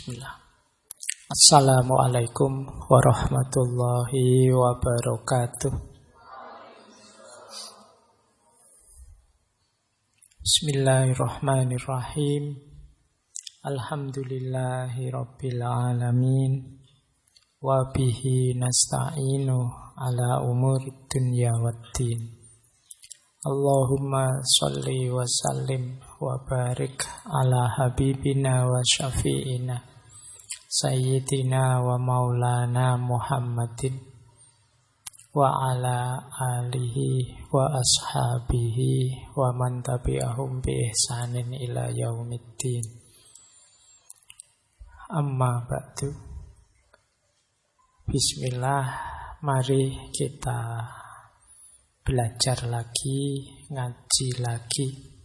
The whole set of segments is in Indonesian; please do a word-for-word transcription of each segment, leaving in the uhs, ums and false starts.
Bismillah. Assalamualaikum warahmatullahi wabarakatuh. Bismillahirrahmanirrahim. Alhamdulillahi rabbil alamin. Wa bihi nasta'inu ala umurid dunya waddin. Allahumma salli wa sallim wa barik ala habibina wa syafi'ina Sayyidina wa maulana Muhammadin wa ala alihi wa ashabihi wa man tabi'ahum bi ihsanin ila yaumiddin. Amma ba'du. Bismillah, mari kita belajar lagi, ngaji lagi.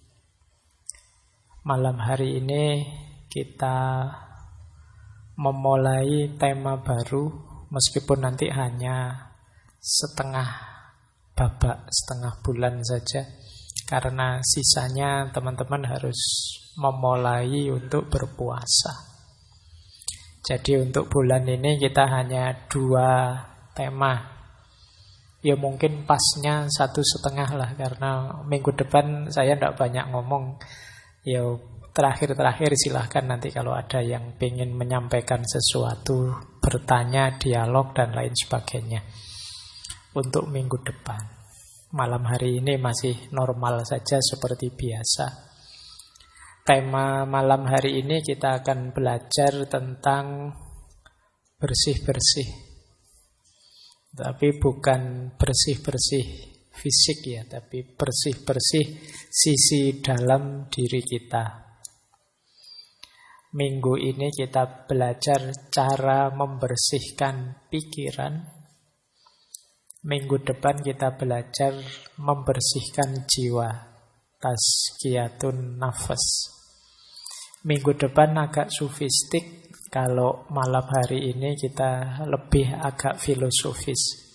Malam hari ini kita memulai tema baru, meskipun nanti hanya setengah babak, setengah bulan saja, karena sisanya teman-teman harus memulai untuk berpuasa. Jadi untuk bulan ini kita hanya dua tema. Ya mungkin pasnya satu setengah lah, karena minggu depan saya tidak banyak ngomong. Ya terakhir-terakhir silahkan nanti kalau ada yang ingin menyampaikan sesuatu, bertanya, dialog dan lain sebagainya. Untuk minggu depan, malam hari ini masih normal saja seperti biasa. Tema malam hari ini kita akan belajar tentang bersih-bersih. Tapi bukan bersih-bersih fisik ya, tapi bersih-bersih sisi dalam diri kita. Minggu ini kita belajar cara membersihkan pikiran. Minggu depan kita belajar membersihkan jiwa, tazkiyatun nafas. Minggu depan agak sufistik. Kalau malam hari ini kita lebih agak filosofis.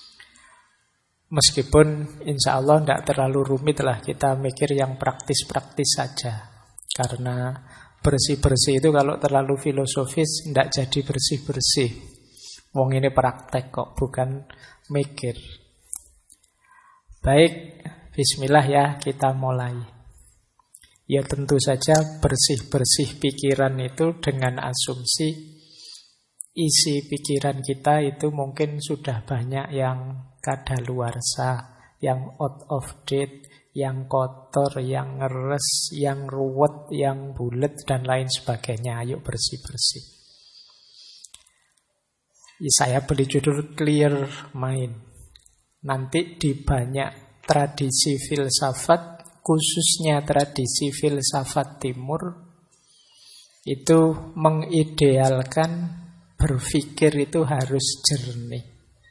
Meskipun insya Allah tidak terlalu rumit lah, kita mikir yang praktis-praktis saja. Karena bersih-bersih itu kalau terlalu filosofis tidak jadi bersih-bersih. Wong ini praktek kok, bukan mikir. Baik, bismillah ya, kita mulai. Ya tentu saja bersih-bersih pikiran itu dengan asumsi isi pikiran kita itu mungkin sudah banyak yang kadaluarsa, yang out of date, yang kotor, yang ngeres, yang ruwet, yang bulet dan lain sebagainya. Ayo bersih-bersih. Saya beri judul Clear Mind. Nanti di banyak tradisi filsafat, khususnya tradisi filsafat timur, itu mengidealkan berpikir itu harus jernih.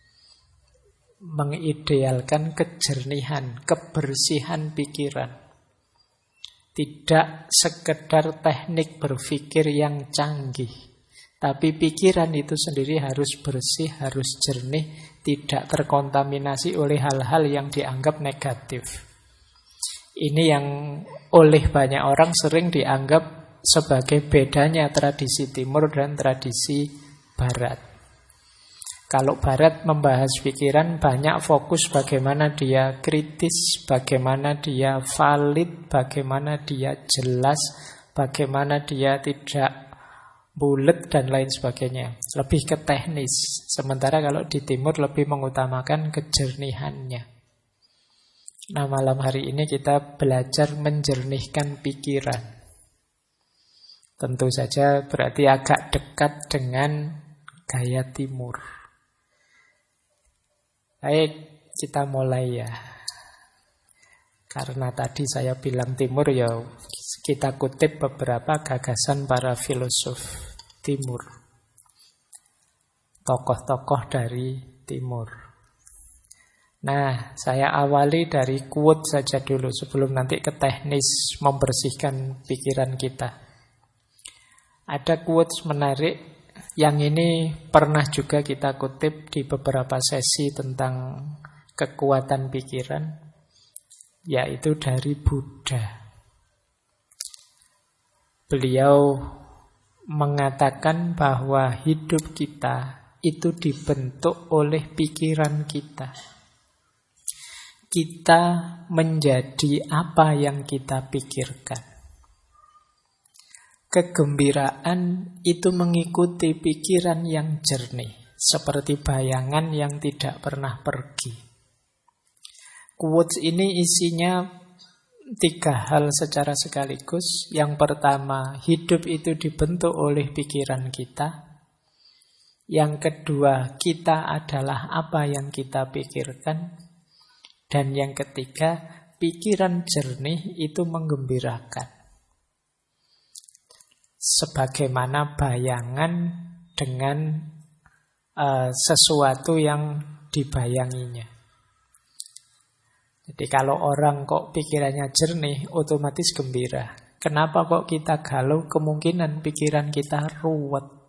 Mengidealkan kejernihan, kebersihan pikiran. Tidak sekedar teknik berpikir yang canggih, tapi pikiran itu sendiri harus bersih, harus jernih, tidak terkontaminasi oleh hal-hal yang dianggap negatif. Ini yang oleh banyak orang sering dianggap sebagai bedanya tradisi timur dan tradisi barat. Kalau barat membahas pikiran, banyak fokus bagaimana dia kritis, bagaimana dia valid, bagaimana dia jelas, bagaimana dia tidak bulet dan lain sebagainya. Lebih ke teknis. Sementara kalau di timur lebih mengutamakan kejernihannya. Nah, malam hari ini kita belajar menjernihkan pikiran. Tentu saja berarti agak dekat dengan gaya timur. Baik, kita mulai ya. Karena tadi saya bilang timur ya, kita kutip beberapa gagasan para filosof timur. Tokoh-tokoh dari timur. Nah, saya awali dari quote saja dulu sebelum nanti ke teknis membersihkan pikiran kita. Ada quotes menarik, yang ini pernah juga kita kutip di beberapa sesi tentang kekuatan pikiran, yaitu dari Buddha. Beliau mengatakan bahwa hidup kita itu dibentuk oleh pikiran kita. Kita menjadi apa yang kita pikirkan. Kegembiraan itu mengikuti pikiran yang jernih, seperti bayangan yang tidak pernah pergi. Quotes ini isinya tiga hal secara sekaligus. Yang pertama, hidup itu dibentuk oleh pikiran kita. Yang kedua, kita adalah apa yang kita pikirkan. Dan yang ketiga, pikiran jernih itu menggembirakan. Sebagaimana bayangan dengan uh, sesuatu yang dibayanginya. Jadi kalau orang kok pikirannya jernih, otomatis gembira. Kenapa kok kita galau? Kemungkinan pikiran kita ruwet.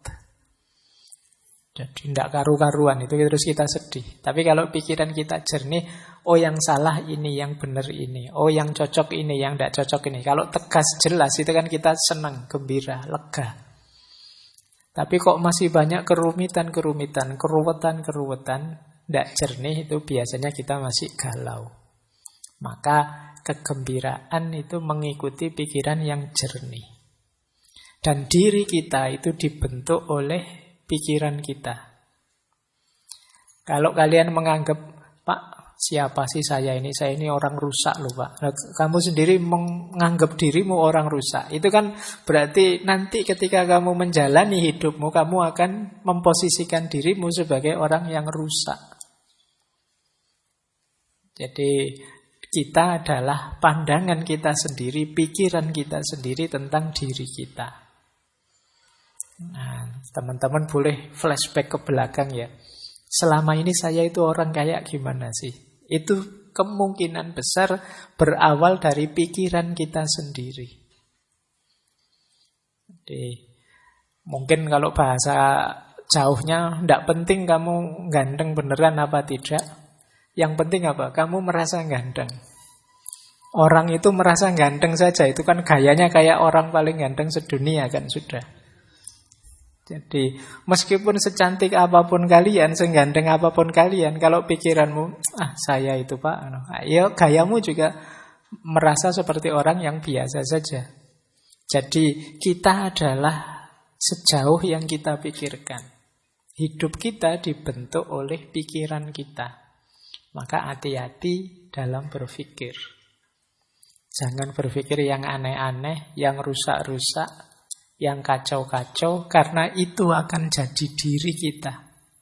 Jadi tidak karu-karuan, itu terus kita sedih. Tapi kalau pikiran kita jernih, oh yang salah ini, yang benar ini. Oh yang cocok ini, yang tidak cocok ini. Kalau tegas jelas, itu kan kita senang, gembira, lega. Tapi kok masih banyak kerumitan-kerumitan, keruwetan-keruwetan, tidak jernih, itu biasanya kita masih galau. Maka kegembiraan itu mengikuti pikiran yang jernih. Dan diri kita itu dibentuk oleh pikiran kita. Kalau kalian menganggap, Pak, siapa sih saya ini? Saya ini orang rusak loh, Pak. Nah, kamu sendiri menganggap dirimu orang rusak. Itu kan berarti nanti ketika kamu menjalani hidupmu, kamu akan memposisikan dirimu sebagai orang yang rusak. Jadi kita adalah pandangan kita sendiri, pikiran kita sendiri tentang diri kita. Nah, teman-teman boleh flashback ke belakang ya. Selama ini saya itu orang kayak gimana sih? Itu kemungkinan besar berawal dari pikiran kita sendiri. Jadi, mungkin kalau bahasa jauhnya, tidak penting kamu ganteng beneran apa tidak. Yang penting apa? Kamu merasa ganteng. Orang itu merasa ganteng saja, itu kan gayanya kayak orang paling ganteng sedunia kan sudah. Jadi meskipun secantik apapun kalian, seganteng apapun kalian, kalau pikiranmu, ah saya itu Pak, ya gayamu juga merasa seperti orang yang biasa saja. Jadi kita adalah sejauh yang kita pikirkan. Hidup kita dibentuk oleh pikiran kita. Maka hati-hati dalam berpikir. Jangan berpikir yang aneh-aneh, yang rusak-rusak, yang kacau-kacau, karena itu akan jadi diri kita.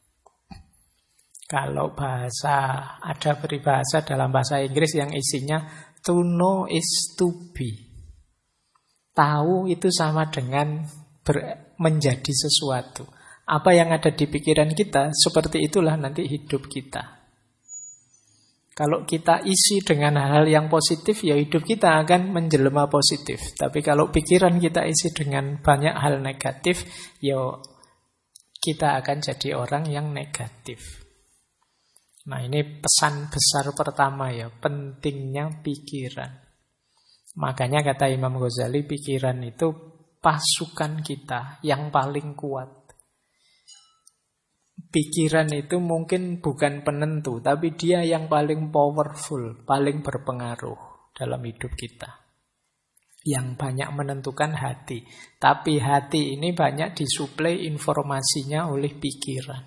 Kalau bahasa, ada peribahasa dalam bahasa Inggris yang isinya to know is to be. Tahu itu sama dengan ber, menjadi sesuatu. Apa yang ada di pikiran kita, seperti itulah nanti hidup kita. Kalau kita isi dengan hal-hal yang positif, ya hidup kita akan menjelma positif. Tapi kalau pikiran kita isi dengan banyak hal negatif, ya kita akan jadi orang yang negatif. Nah, ini pesan besar pertama ya, pentingnya pikiran. Makanya kata Imam Ghazali, pikiran itu pasukan kita yang paling kuat. Pikiran itu mungkin bukan penentu, tapi dia yang paling powerful, paling berpengaruh dalam hidup kita. Yang banyak menentukan hati. Tapi hati ini banyak disuplai informasinya oleh pikiran.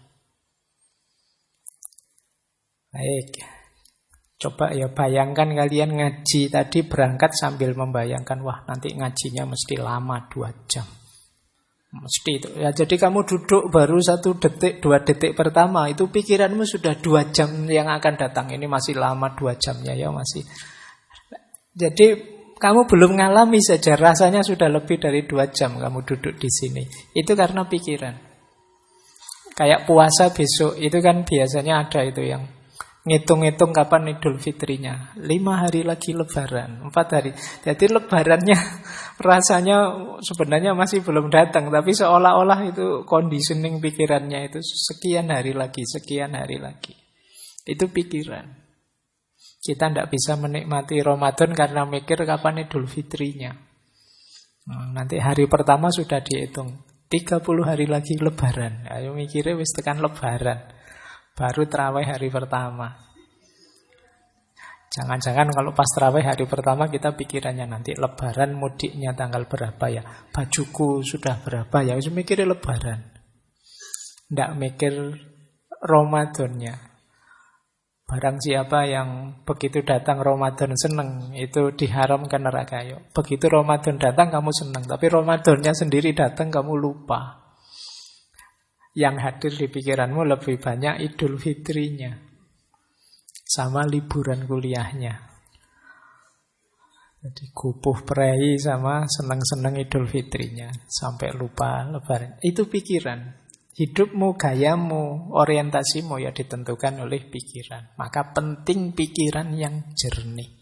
Baik. Coba ya bayangkan kalian ngaji tadi berangkat sambil membayangkan, wah nanti ngajinya mesti lama dua jam. Mesti itu. Ya, jadi kamu duduk baru satu detik, dua detik pertama, itu pikiranmu sudah dua jam yang akan datang. Ini masih lama dua jamnya ya masih. Jadi kamu belum ngalami saja, rasanya sudah lebih dari dua jam kamu duduk di sini. Itu karena pikiran. Kayak puasa besok, itu kan biasanya ada itu yang ngitung-ngitung kapan Idul Fitrinya. Lima hari lagi Lebaran, empat hari. Jadi Lebarannya rasanya sebenarnya masih belum datang, tapi seolah-olah itu conditioning pikirannya itu sekian hari lagi, sekian hari lagi. Itu pikiran. Kita tidak bisa menikmati Ramadan karena mikir kapan Idul Fitrinya. Nah, nanti hari pertama sudah dihitung. tiga puluh hari lagi lebaran. Ayo mikirnya wis tekan lebaran. Baru terawih hari pertama. Jangan-jangan kalau pas terawih hari pertama kita pikirannya nanti lebaran mudiknya tanggal berapa ya. Bajuku sudah berapa ya. Wis mikirnya lebaran. Nggak mikir Ramadannya. Barang siapa yang begitu datang Ramadan seneng, itu diharamkan neraka. Yuk. Begitu Ramadan datang kamu seneng, tapi Ramadannya sendiri datang kamu lupa. Yang hadir di pikiranmu lebih banyak Idul Fitrinya sama liburan kuliahnya. Jadi kupuh prei sama seneng-seneng Idul Fitrinya sampai lupa lebaran. Itu pikiran. Hidupmu, gayamu, orientasimu ya ditentukan oleh pikiran. Maka penting pikiran yang jernih.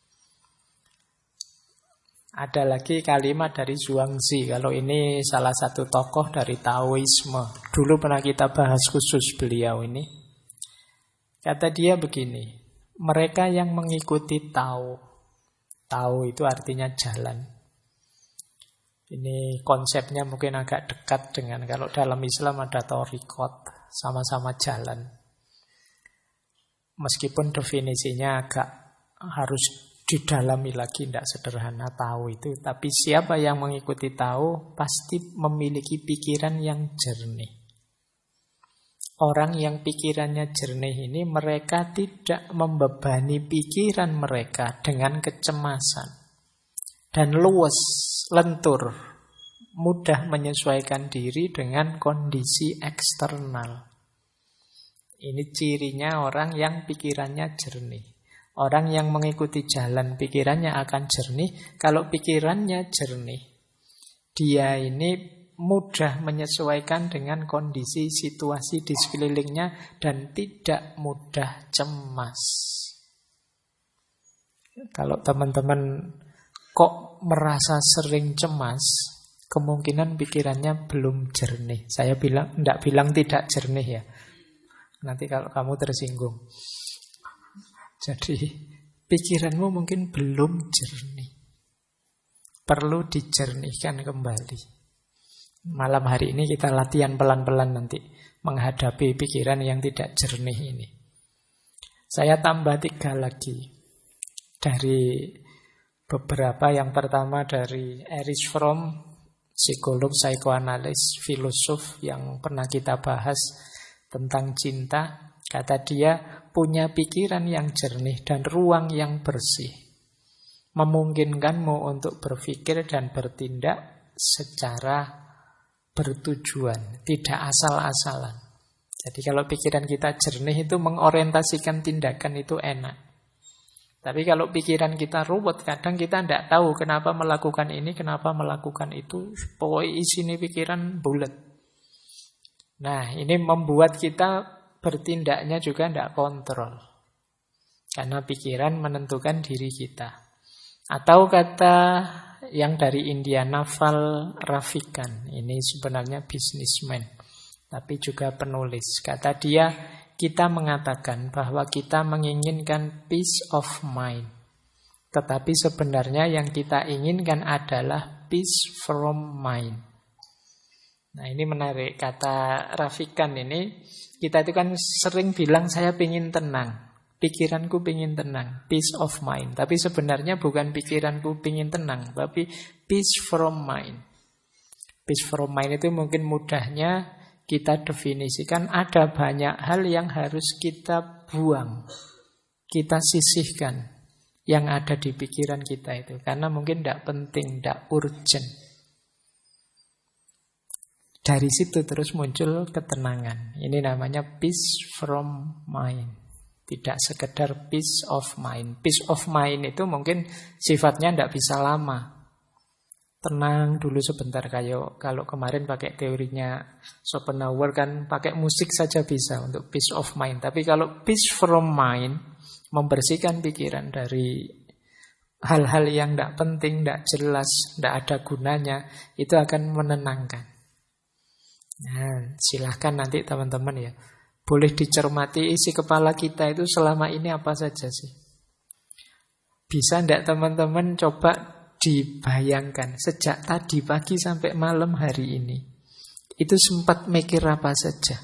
Ada lagi kalimat dari Zhuangzi. Kalau ini salah satu tokoh dari Taoisme. Dulu pernah kita bahas khusus beliau ini. Kata dia begini, mereka yang mengikuti Tao. Tao itu artinya jalan. Ini konsepnya mungkin agak dekat dengan kalau dalam Islam ada thariqat, sama-sama jalan. Meskipun definisinya agak harus didalami lagi, tidak sederhana tahu itu. Tapi siapa yang mengikuti tahu pasti memiliki pikiran yang jernih. Orang yang pikirannya jernih ini mereka tidak membebani pikiran mereka dengan kecemasan. Dan luwes, lentur, mudah menyesuaikan diri dengan kondisi eksternal. Ini cirinya orang yang pikirannya jernih. Orang yang mengikuti jalan pikirannya akan jernih. Kalau pikirannya jernih, dia ini mudah menyesuaikan dengan kondisi situasi di sekelilingnya dan tidak mudah cemas. Kalau teman-teman kok merasa sering cemas, kemungkinan pikirannya belum jernih. Saya bilang, tidak bilang tidak jernih ya. Nanti kalau kamu tersinggung. Jadi pikiranmu mungkin belum jernih. Perlu dijernihkan kembali. Malam hari ini kita latihan pelan-pelan nanti menghadapi pikiran yang tidak jernih ini. Saya tambah tiga lagi. Dari beberapa, yang pertama dari Erich Fromm, psikolog, psikoanalis, filosof yang pernah kita bahas tentang cinta. Kata dia, punya pikiran yang jernih dan ruang yang bersih memungkinkanmu untuk berpikir dan bertindak secara bertujuan, tidak asal-asalan. Jadi kalau pikiran kita jernih itu mengorientasikan tindakan itu enak. Tapi kalau pikiran kita ruwet, kadang kita tidak tahu kenapa melakukan ini, kenapa melakukan itu. Pokoknya isi ini pikiran bulat. Nah, ini membuat kita bertindaknya juga tidak kontrol. Karena pikiran menentukan diri kita. Atau kata yang dari India, Naval Ravikant. Ini sebenarnya bisnismen, tapi juga penulis. Kata dia, kita mengatakan bahwa kita menginginkan peace of mind. Tetapi sebenarnya yang kita inginkan adalah peace from mind. Nah ini menarik. Kata Ravikant ini, kita itu kan sering bilang saya ingin tenang. Pikiranku ingin tenang. Peace of mind. Tapi sebenarnya bukan pikiranku ingin tenang. Tapi peace from mind. Peace from mind itu mungkin mudahnya kita definisikan ada banyak hal yang harus kita buang. Kita sisihkan yang ada di pikiran kita itu. Karena mungkin tidak penting, tidak urgent. Dari situ terus muncul ketenangan. Ini namanya peace from mind. Tidak sekedar peace of mind. Peace of mind itu mungkin sifatnya tidak bisa lama. Tenang dulu sebentar. Kayak kalau kemarin pakai teorinya Schopenhauer kan pakai musik saja bisa untuk peace of mind. Tapi kalau peace from mind, membersihkan pikiran dari hal-hal yang tidak penting, tidak jelas, tidak ada gunanya, itu akan menenangkan. Nah, silahkan nanti teman-teman ya, boleh dicermati isi kepala kita itu selama ini apa saja sih. Bisa tidak teman-teman coba dibayangkan sejak tadi pagi sampai malam hari ini, itu sempat mikir apa saja?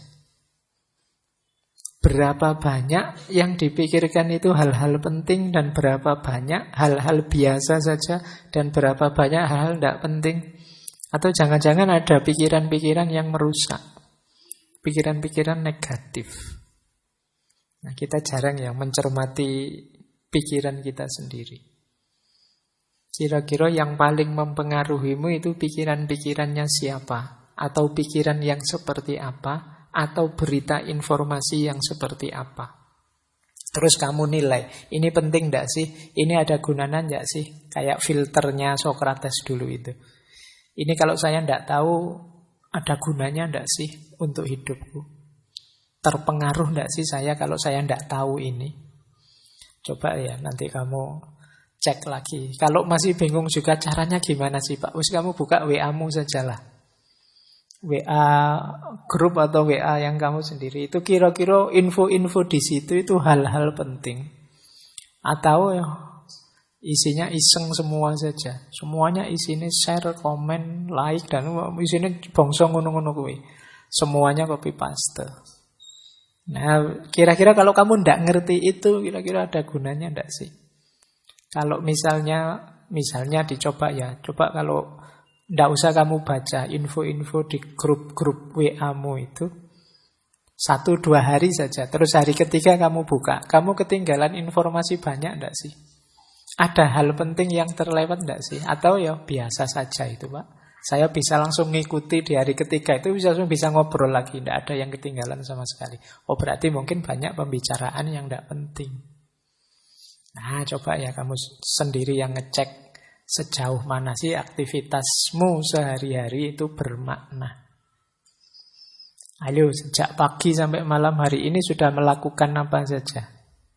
Berapa banyak yang dipikirkan itu hal-hal penting dan berapa banyak hal-hal biasa saja dan berapa banyak hal-hal tidak penting? Atau jangan-jangan ada pikiran-pikiran yang merusak, pikiran-pikiran negatif. Nah, kita jarang ya mencermati pikiran kita sendiri. Kira-kira yang paling mempengaruhimu itu pikiran-pikirannya siapa? Atau pikiran yang seperti apa? Atau berita informasi yang seperti apa? Terus kamu nilai, ini penting enggak sih? Ini ada gunanya enggak sih? Kayak filternya Socrates dulu itu. Ini kalau saya enggak tahu, ada gunanya enggak sih untuk hidupku? Terpengaruh enggak sih saya kalau saya enggak tahu ini? Coba ya, nanti kamu cek lagi. Kalau masih bingung juga caranya gimana sih Pak? Wis kamu buka W A-mu sajalah. W A grup atau W A yang kamu sendiri itu kira-kira info-info di situ itu hal-hal penting atau ya, isinya iseng semua saja, semuanya isinya share, komen, like dan isinya bongso ngono-ngono kuwi, semuanya copy paste. Nah, kira-kira kalau kamu ndak ngerti itu, kira-kira ada gunanya ndak sih? Kalau misalnya, misalnya dicoba ya, coba kalau nggak usah kamu baca info-info di grup-grup W A-mu itu satu dua hari saja. Terus hari ketiga kamu buka, kamu ketinggalan informasi banyak enggak sih? Ada hal penting yang terlewat enggak sih? Atau ya biasa saja itu Pak, saya bisa langsung ngikuti di hari ketiga itu, bisa langsung bisa ngobrol lagi, enggak ada yang ketinggalan sama sekali. Oh berarti mungkin banyak pembicaraan yang enggak penting. Nah coba ya kamu sendiri yang ngecek sejauh mana sih aktivitasmu sehari-hari itu bermakna. Ayo, sejak pagi sampai malam hari ini sudah melakukan apa saja?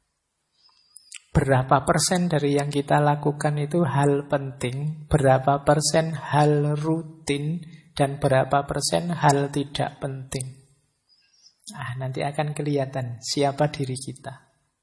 Berapa persen dari yang kita lakukan itu hal penting, berapa persen hal rutin, dan berapa persen hal tidak penting. Ah, nanti akan kelihatan siapa diri kita.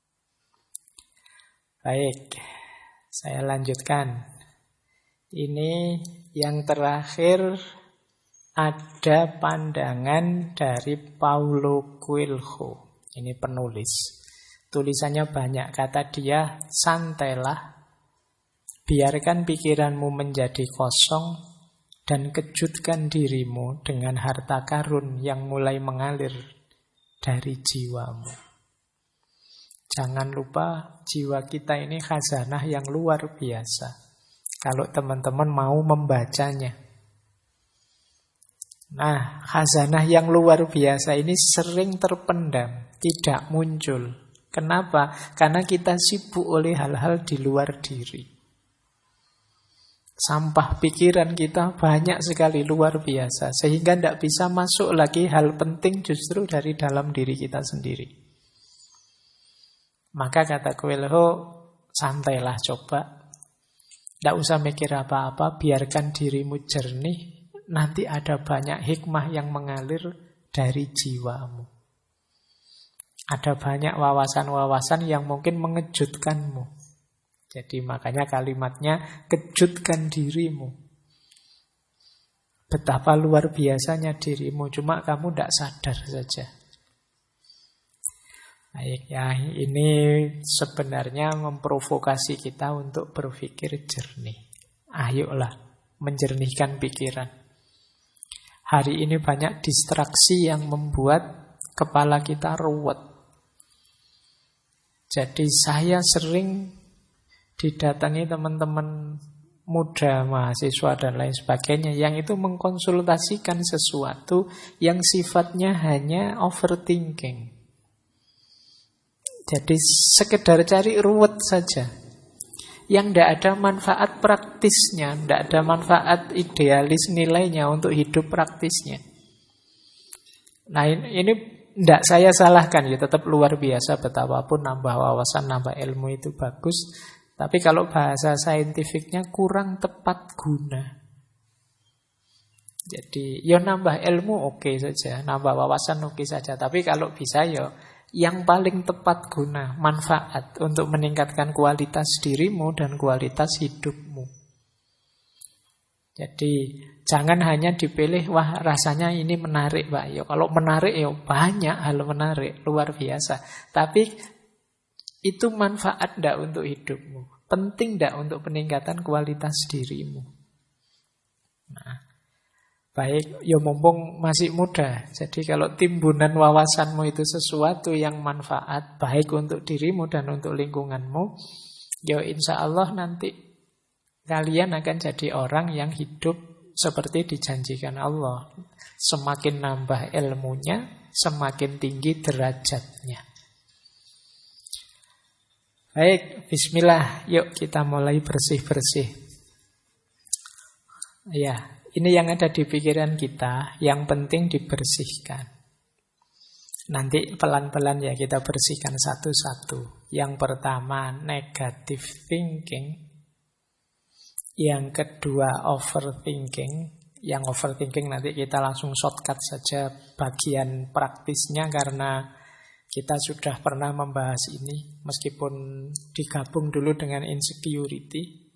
Baik, saya lanjutkan. Ini yang terakhir ada pandangan dari Paulo Coelho. Ini penulis. Tulisannya banyak. Kata dia, santailah, biarkan pikiranmu menjadi kosong dan kejutkan dirimu dengan harta karun yang mulai mengalir dari jiwamu. Jangan lupa jiwa kita ini khazanah yang luar biasa. Kalau teman-teman mau membacanya. Nah, khazanah yang luar biasa ini sering terpendam, tidak muncul. Kenapa? Karena kita sibuk oleh hal-hal di luar diri. Sampah pikiran kita banyak sekali, luar biasa. Sehingga tidak bisa masuk lagi hal penting justru dari dalam diri kita sendiri. Maka kata Coelho, santailah coba. Tidak usah mikir apa-apa, biarkan dirimu jernih, nanti ada banyak hikmah yang mengalir dari jiwamu. Ada banyak wawasan-wawasan yang mungkin mengejutkanmu. Jadi makanya kalimatnya, kejutkan dirimu. Betapa luar biasanya dirimu, cuma kamu tidak sadar saja. Baik ya, ini sebenarnya memprovokasi kita untuk berpikir jernih. Ayolah, menjernihkan pikiran. Hari ini banyak distraksi yang membuat kepala kita ruwet. Jadi saya sering didatangi teman-teman muda, mahasiswa dan lain sebagainya yang itu mengkonsultasikan sesuatu yang sifatnya hanya overthinking. Jadi sekedar cari ruwet saja, yang tidak ada manfaat praktisnya, tidak ada manfaat idealis nilainya untuk hidup praktisnya. Nah ini tidak saya salahkan ya, tetap luar biasa betapapun nambah wawasan, nambah ilmu itu bagus. Tapi kalau bahasa saintifiknya kurang tepat guna. Jadi ya nambah ilmu oke okay saja, nambah wawasan oke okay saja. Tapi kalau bisa ya yang paling tepat guna, manfaat untuk meningkatkan kualitas dirimu dan kualitas hidupmu. Jadi jangan hanya dipilih, wah rasanya ini menarik Pak. Ya kalau menarik ya banyak hal menarik, luar biasa. Tapi itu manfaat enggak untuk hidupmu? Penting enggak untuk peningkatan kualitas dirimu? Nah, baik, ya mumpung masih muda. Jadi kalau timbunan wawasanmu itu sesuatu yang manfaat, baik untuk dirimu dan untuk lingkunganmu, ya insya Allah nanti kalian akan jadi orang yang hidup seperti dijanjikan Allah. Semakin nambah ilmunya, semakin tinggi derajatnya. Baik, bismillah. Yuk kita mulai bersih-bersih. Ya, ini yang ada di pikiran kita, yang penting dibersihkan. Nanti pelan-pelan ya kita bersihkan satu-satu. Yang pertama, negative thinking. Yang kedua, overthinking. Yang overthinking nanti kita langsung shortcut saja bagian praktisnya karena kita sudah pernah membahas ini meskipun digabung dulu dengan insecurity.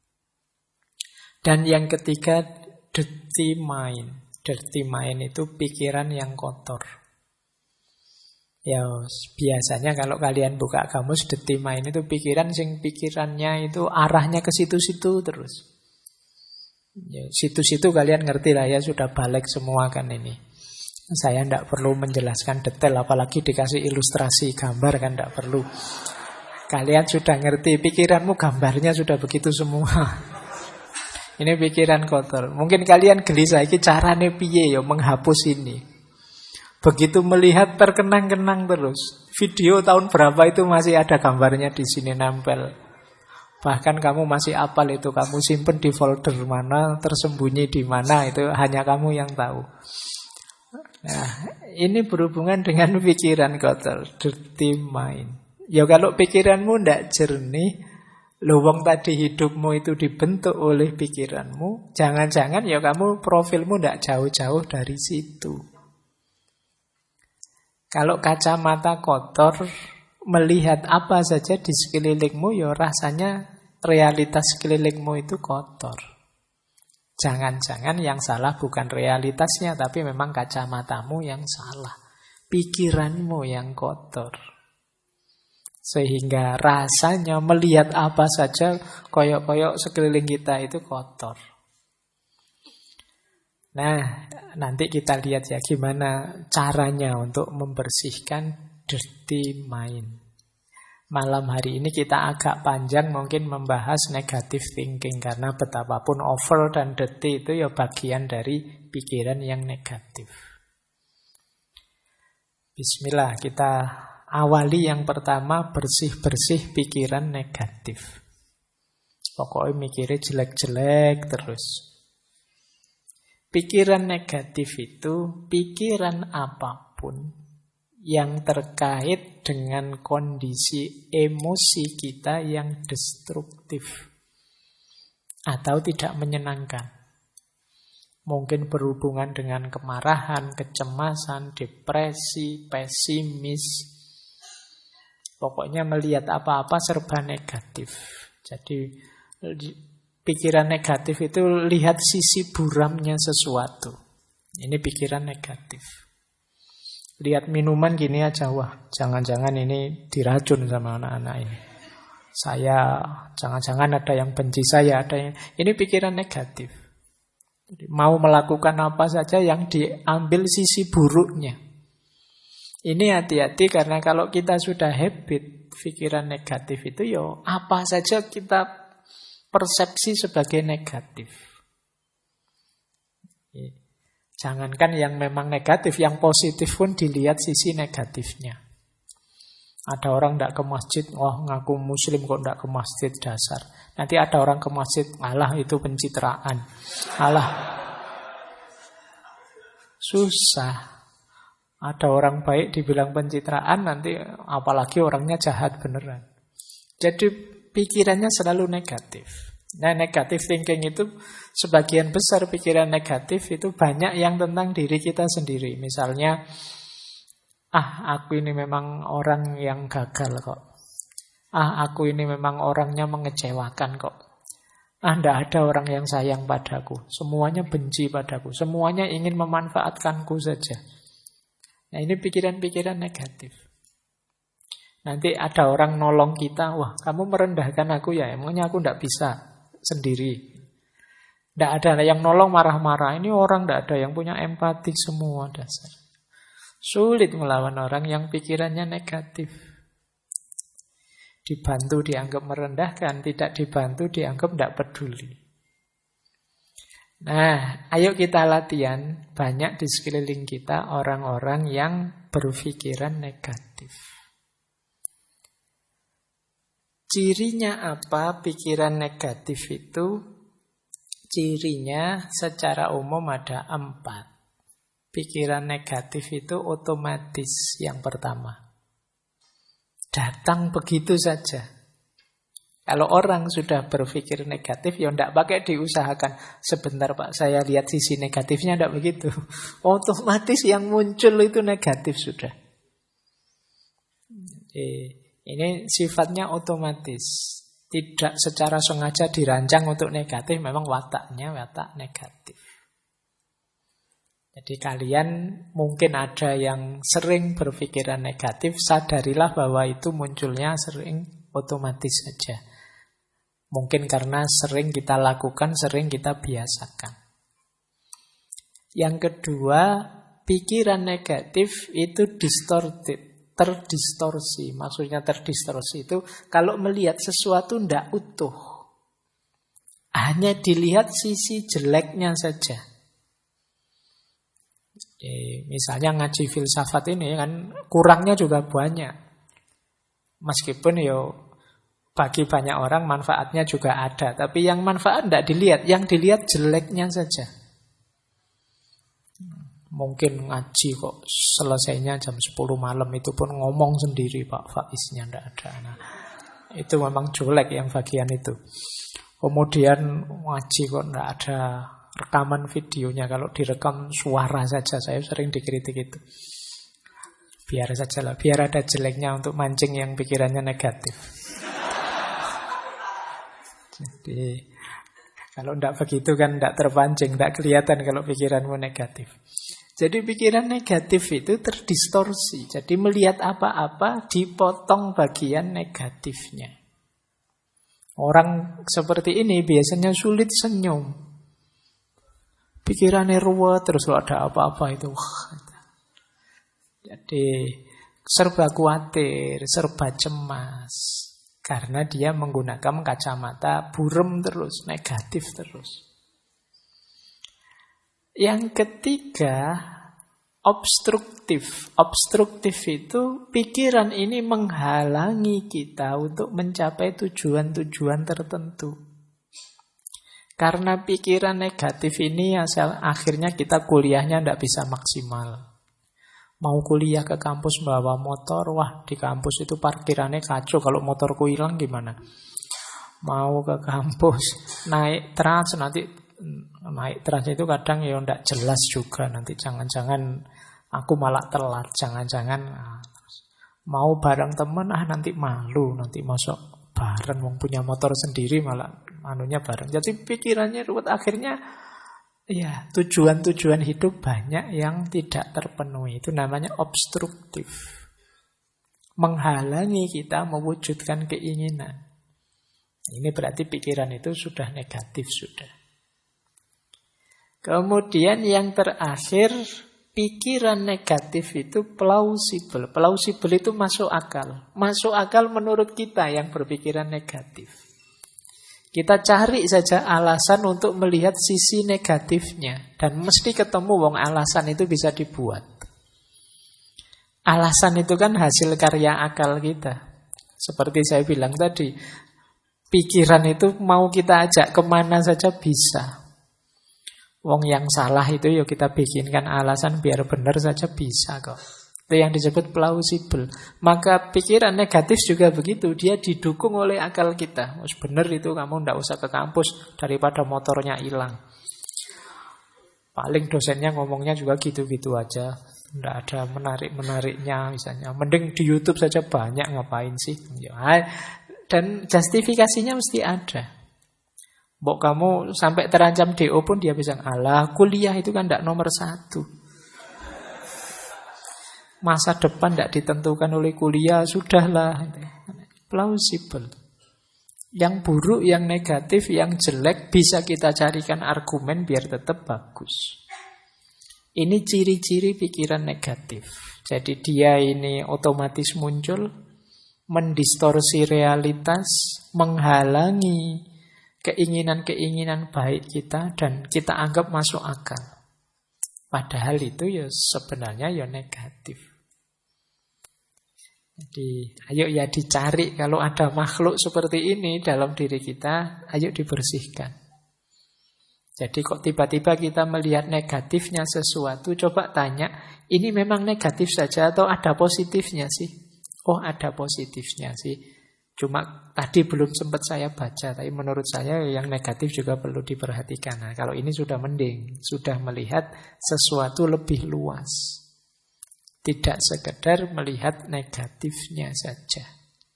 Dan yang ketiga, dirty mind. Dirty mind itu pikiran yang kotor. Ya biasanya kalau kalian buka kamus, dirty mind itu pikiran sing pikirannya itu arahnya ke situ-situ terus. Ya, situ-situ kalian ngerti lah ya, sudah balik semua kan ini. Saya tidak perlu menjelaskan detail, apalagi dikasih ilustrasi gambar kan tidak perlu. Kalian sudah ngerti, pikiranmu gambarnya sudah begitu semua. Ini pikiran kotor. Mungkin kalian gelisah, ini caranya piye ya menghapus ini. Begitu melihat terkenang-kenang terus. Video tahun berapa itu masih ada gambarnya di sini nempel. Bahkan kamu masih apal itu, kamu simpen di folder mana, tersembunyi di mana, itu hanya kamu yang tahu. Nah, ini berhubungan dengan pikiran kotor, dirty mind. Ya kalau pikiranmu tidak jernih, lubang tadi hidupmu itu dibentuk oleh pikiranmu, jangan-jangan ya kamu profilmu tidak jauh-jauh dari situ. Kalau kacamata kotor, melihat apa saja di sekelilingmu, ya rasanya realitas sekelilingmu itu kotor. Jangan-jangan yang salah bukan realitasnya, tapi memang kacamatamu yang salah. Pikiranmu yang kotor. Sehingga rasanya melihat apa saja, koyok-koyok sekeliling kita itu kotor. Nah, nanti kita lihat ya gimana caranya untuk membersihkan dirty mind. Malam hari ini kita agak panjang mungkin membahas negative thinking, karena betapapun over dan dirty itu ya bagian dari pikiran yang negatif. Bismillah, kita awali yang pertama, bersih-bersih pikiran negatif. Pokoknya mikirnya jelek-jelek terus. Pikiran negatif itu pikiran apapun yang terkait dengan kondisi emosi kita yang destruktif atau tidak menyenangkan. Mungkin berhubungan dengan kemarahan, kecemasan, depresi, pesimis. Pokoknya melihat apa-apa serba negatif. Jadi pikiran negatif itu lihat sisi buramnya sesuatu. Ini pikiran negatif. Lihat minuman gini aja, wah jangan-jangan ini diracun sama anak-anak ini. Saya, jangan-jangan ada yang benci saya, ada yang... Ini pikiran negatif. Jadi, mau melakukan apa saja yang diambil sisi buruknya. Ini hati-hati karena kalau kita sudah habit pikiran negatif itu, yo apa saja kita persepsi sebagai negatif. Jangankan yang memang negatif, yang positif pun dilihat sisi negatifnya. Ada orang tidak ke masjid, wah ngaku muslim kok tidak ke masjid, dasar. Nanti ada orang ke masjid, alah itu pencitraan. Alah, susah. Ada orang baik dibilang pencitraan, nanti apalagi orangnya jahat beneran. Jadi pikirannya selalu negatif. Nah, negative thinking itu sebagian besar pikiran negatif itu banyak yang tentang diri kita sendiri. Misalnya, ah aku ini memang orang yang gagal kok. Ah aku ini memang orangnya mengecewakan kok. Ah, tidak ada orang yang sayang padaku. Semuanya benci padaku. Semuanya ingin memanfaatkanku saja. Nah, ini pikiran-pikiran negatif. Nanti ada orang nolong kita, wah kamu merendahkan aku ya, emangnya aku tidak bisa sendiri. Tidak ada yang nolong marah-marah. Ini orang tidak ada yang punya empati semua dasar. Sulit melawan orang yang pikirannya negatif. Dibantu dianggap merendahkan, tidak dibantu dianggap tidak peduli. Nah, ayo kita latihan. Banyak di sekeliling kita orang-orang yang berpikiran negatif. Cirinya apa pikiran negatif itu? Cirinya secara umum ada empat. Pikiran negatif itu otomatis yang pertama. Datang begitu saja. Kalau orang sudah berpikir negatif, ya tidak pakai diusahakan. Sebentar Pak, saya lihat sisi negatifnya, tidak begitu. Otomatis yang muncul itu negatif sudah. Ini sifatnya otomatis. Tidak secara sengaja dirancang untuk negatif, memang wataknya watak negatif. Jadi kalian mungkin ada yang sering berpikiran negatif, sadarilah bahwa itu munculnya sering otomatis saja. Mungkin karena sering kita lakukan, sering kita biasakan. Yang kedua, pikiran negatif itu distorted, terdistorsi. Maksudnya terdistorsi itu kalau melihat sesuatu tidak utuh. Hanya dilihat sisi jeleknya saja. Jadi, misalnya ngaji filsafat ini kan kurangnya juga banyak. Meskipun yo bagi banyak orang manfaatnya juga ada, tapi yang manfaat tidak dilihat, yang dilihat jeleknya saja. Mungkin ngaji kok selesainya jam sepuluh malam, itu pun ngomong sendiri Pak Faiznya tidak ada. Nah, itu memang jelek yang bagian itu. Kemudian ngaji kok tidak ada rekaman videonya, kalau direkam suara saja, saya sering dikritik itu. Biar saja lah, biar ada jeleknya untuk mancing yang pikirannya negatif. Jadi kalau tidak begitu kan tidak terpancing, tidak kelihatan kalau pikiranmu negatif. Jadi pikiran negatif itu terdistorsi. Jadi melihat apa-apa dipotong bagian negatifnya. Orang seperti ini biasanya sulit senyum. Pikirannya ruwet, terus kalau ada apa-apa itu wah. Jadi serba khawatir, serba cemas. Karena dia menggunakan kacamata burem terus, negatif terus. Yang ketiga, obstruktif. Obstruktif itu pikiran ini menghalangi kita untuk mencapai tujuan-tujuan tertentu. Karena pikiran negatif ini asal akhirnya kita kuliahnya tidak bisa maksimal. Mau kuliah ke kampus bawa motor, wah di kampus itu parkirannya kacau, kalau motorku hilang gimana? Mau ke kampus naik trans, nanti naik trans itu kadang ya tidak jelas juga, nanti jangan-jangan aku malah telat, jangan-jangan nah, mau bareng temen, ah nanti malu, nanti masuk bareng, wong punya motor sendiri malah anunya bareng. Jadi pikirannya ruwet, akhirnya ya tujuan-tujuan hidup banyak yang tidak terpenuhi. Itu namanya obstruktif. Menghalangi kita mewujudkan keinginan. Ini berarti pikiran itu sudah negatif sudah. Kemudian yang terakhir, pikiran negatif itu plausible. Plausible itu masuk akal. Masuk akal menurut kita yang berpikiran negatif. Kita cari saja alasan untuk melihat sisi negatifnya. Dan mesti ketemu wong alasan itu bisa dibuat. Alasan itu kan hasil karya akal kita. Seperti saya bilang tadi, pikiran itu mau kita ajak kemana saja bisa. Wong yang salah itu ya kita bikinkan alasan biar benar saja bisa kok. Itu yang disebut plausible. Maka pikiran negatif juga begitu. Dia didukung oleh akal kita. Mas benar itu, kamu tidak usah ke kampus daripada motornya hilang. Paling dosennya ngomongnya juga gitu-gitu aja. Tidak ada menarik-menariknya misalnya. Mending di YouTube saja banyak, ngapain sih. Dan justifikasinya mesti ada. Mbok kamu sampai terancam D O pun dia bisa, alah kuliah itu kan tidak nomor satu. Masa depan tidak ditentukan oleh kuliah, sudahlah. Plausible. Yang buruk, yang negatif, yang jelek bisa kita carikan argumen biar tetap bagus. Ini ciri-ciri pikiran negatif. Jadi dia ini otomatis muncul, mendistorsi realitas, menghalangi keinginan-keinginan baik kita dan kita anggap masuk akal. Padahal itu ya sebenarnya ya negatif. Jadi ayo ya dicari kalau ada makhluk seperti ini dalam diri kita, ayo dibersihkan. Jadi kok tiba-tiba kita melihat negatifnya sesuatu, coba tanya, ini memang negatif saja atau ada positifnya sih? Oh ada positifnya sih. Cuma tadi belum sempat saya baca, tapi menurut saya yang negatif juga perlu diperhatikan. Nah, kalau ini sudah mending, sudah melihat sesuatu lebih luas. Tidak sekedar melihat negatifnya saja.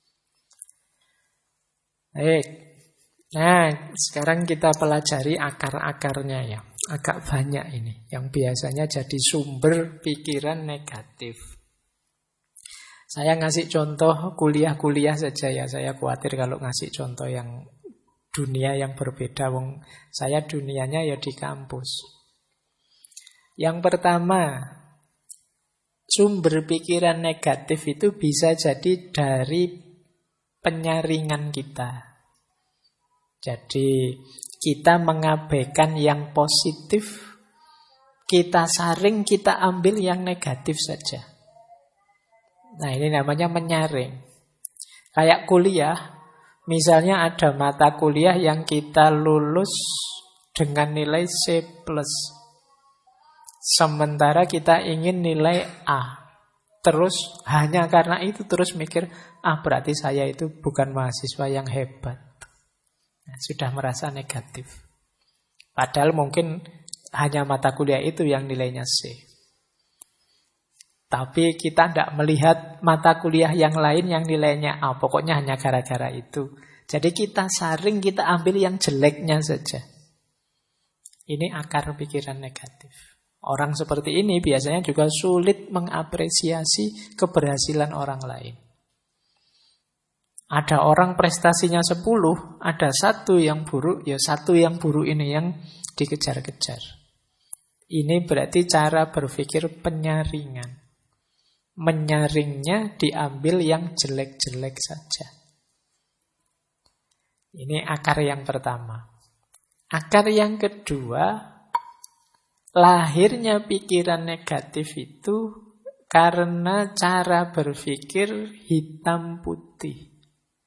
Baik. Nah, sekarang kita pelajari akar-akarnya ya. Agak banyak ini, yang biasanya jadi sumber pikiran negatif. Saya ngasih contoh kuliah-kuliah saja ya. Saya khawatir kalau ngasih contoh yang dunia yang berbeda. Wong saya dunianya ya di kampus. Yang pertama, sumber pikiran negatif itu bisa jadi dari penyaringan kita. Jadi kita mengabaikan yang positif, kita saring, kita ambil yang negatif saja. Nah ini namanya menyaring. Kayak kuliah, misalnya ada mata kuliah yang kita lulus dengan nilai C plus. Sementara kita ingin nilai A. Terus hanya karena itu terus mikir, ah berarti saya itu bukan mahasiswa yang hebat. Nah, sudah merasa negatif. Padahal mungkin hanya mata kuliah itu yang nilainya C. Tapi kita tidak melihat mata kuliah yang lain yang nilainya A. Pokoknya hanya gara-gara itu. Jadi kita saring, kita ambil yang jeleknya saja. Ini akar pikiran negatif. Orang seperti ini biasanya juga sulit mengapresiasi keberhasilan orang lain. Ada orang prestasinya sepuluh, ada satu yang buruk, ya satu yang buruk ini yang dikejar-kejar. Ini berarti cara berpikir penyaringan. Menyaringnya diambil yang jelek-jelek saja. Ini akar yang pertama. Akar yang kedua, lahirnya pikiran negatif itu karena cara berpikir hitam putih.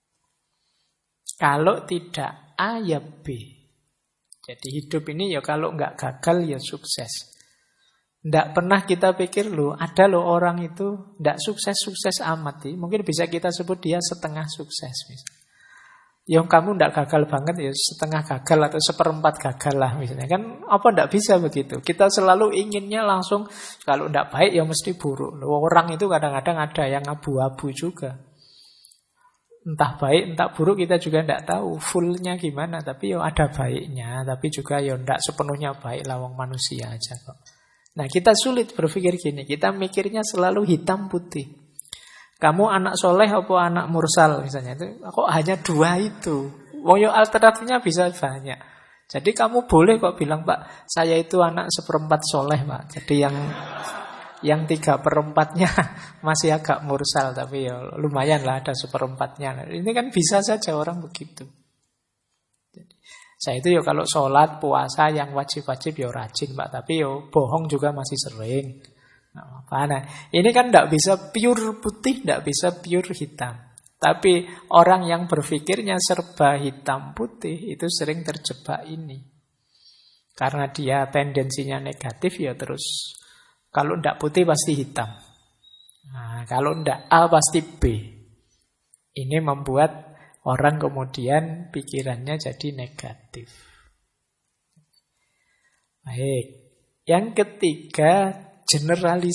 Kalau tidak A ya B. Jadi hidup ini ya kalau nggak gagal ya sukses. Tidak pernah kita pikir loh, ada loh orang itu tidak sukses-sukses amat. Mungkin bisa kita sebut dia setengah sukses. Yang kamu tidak gagal banget ya setengah gagal atau seperempat gagal lah misalnya. Kan apa tidak bisa begitu. Kita selalu inginnya langsung, kalau tidak baik ya mesti buruk. Loh, orang itu kadang-kadang ada yang abu-abu juga. Entah baik, entah buruk kita juga tidak tahu fullnya gimana. Tapi ya ada baiknya, tapi juga ya tidak sepenuhnya baik lah, wong manusia aja kok. Nah kita sulit berpikir gini, kita mikirnya selalu hitam putih. Kamu anak soleh apa anak mursal misalnya, itu kok hanya dua itu. Wong yo alternatifnya bisa banyak. Jadi kamu boleh kok bilang, Pak, saya itu anak seperempat soleh, Pak. Jadi yang yang tiga perempatnya masih agak mursal, tapi ya lumayan lah ada seperempatnya. Ini kan bisa saja orang begitu. Saya itu ya kalau sholat, puasa yang wajib-wajib ya rajin Pak. Tapi ya bohong juga masih sering. Nah, nah, ini kan tidak bisa pure putih, tidak bisa pure hitam. Tapi orang yang berpikirnya serba hitam putih itu sering terjebak ini. Karena dia tendensinya negatif ya terus. Kalau tidak putih pasti hitam. Nah, kalau tidak A pasti B. Ini membuat orang kemudian pikirannya jadi negatif. Baik. Yang ketiga,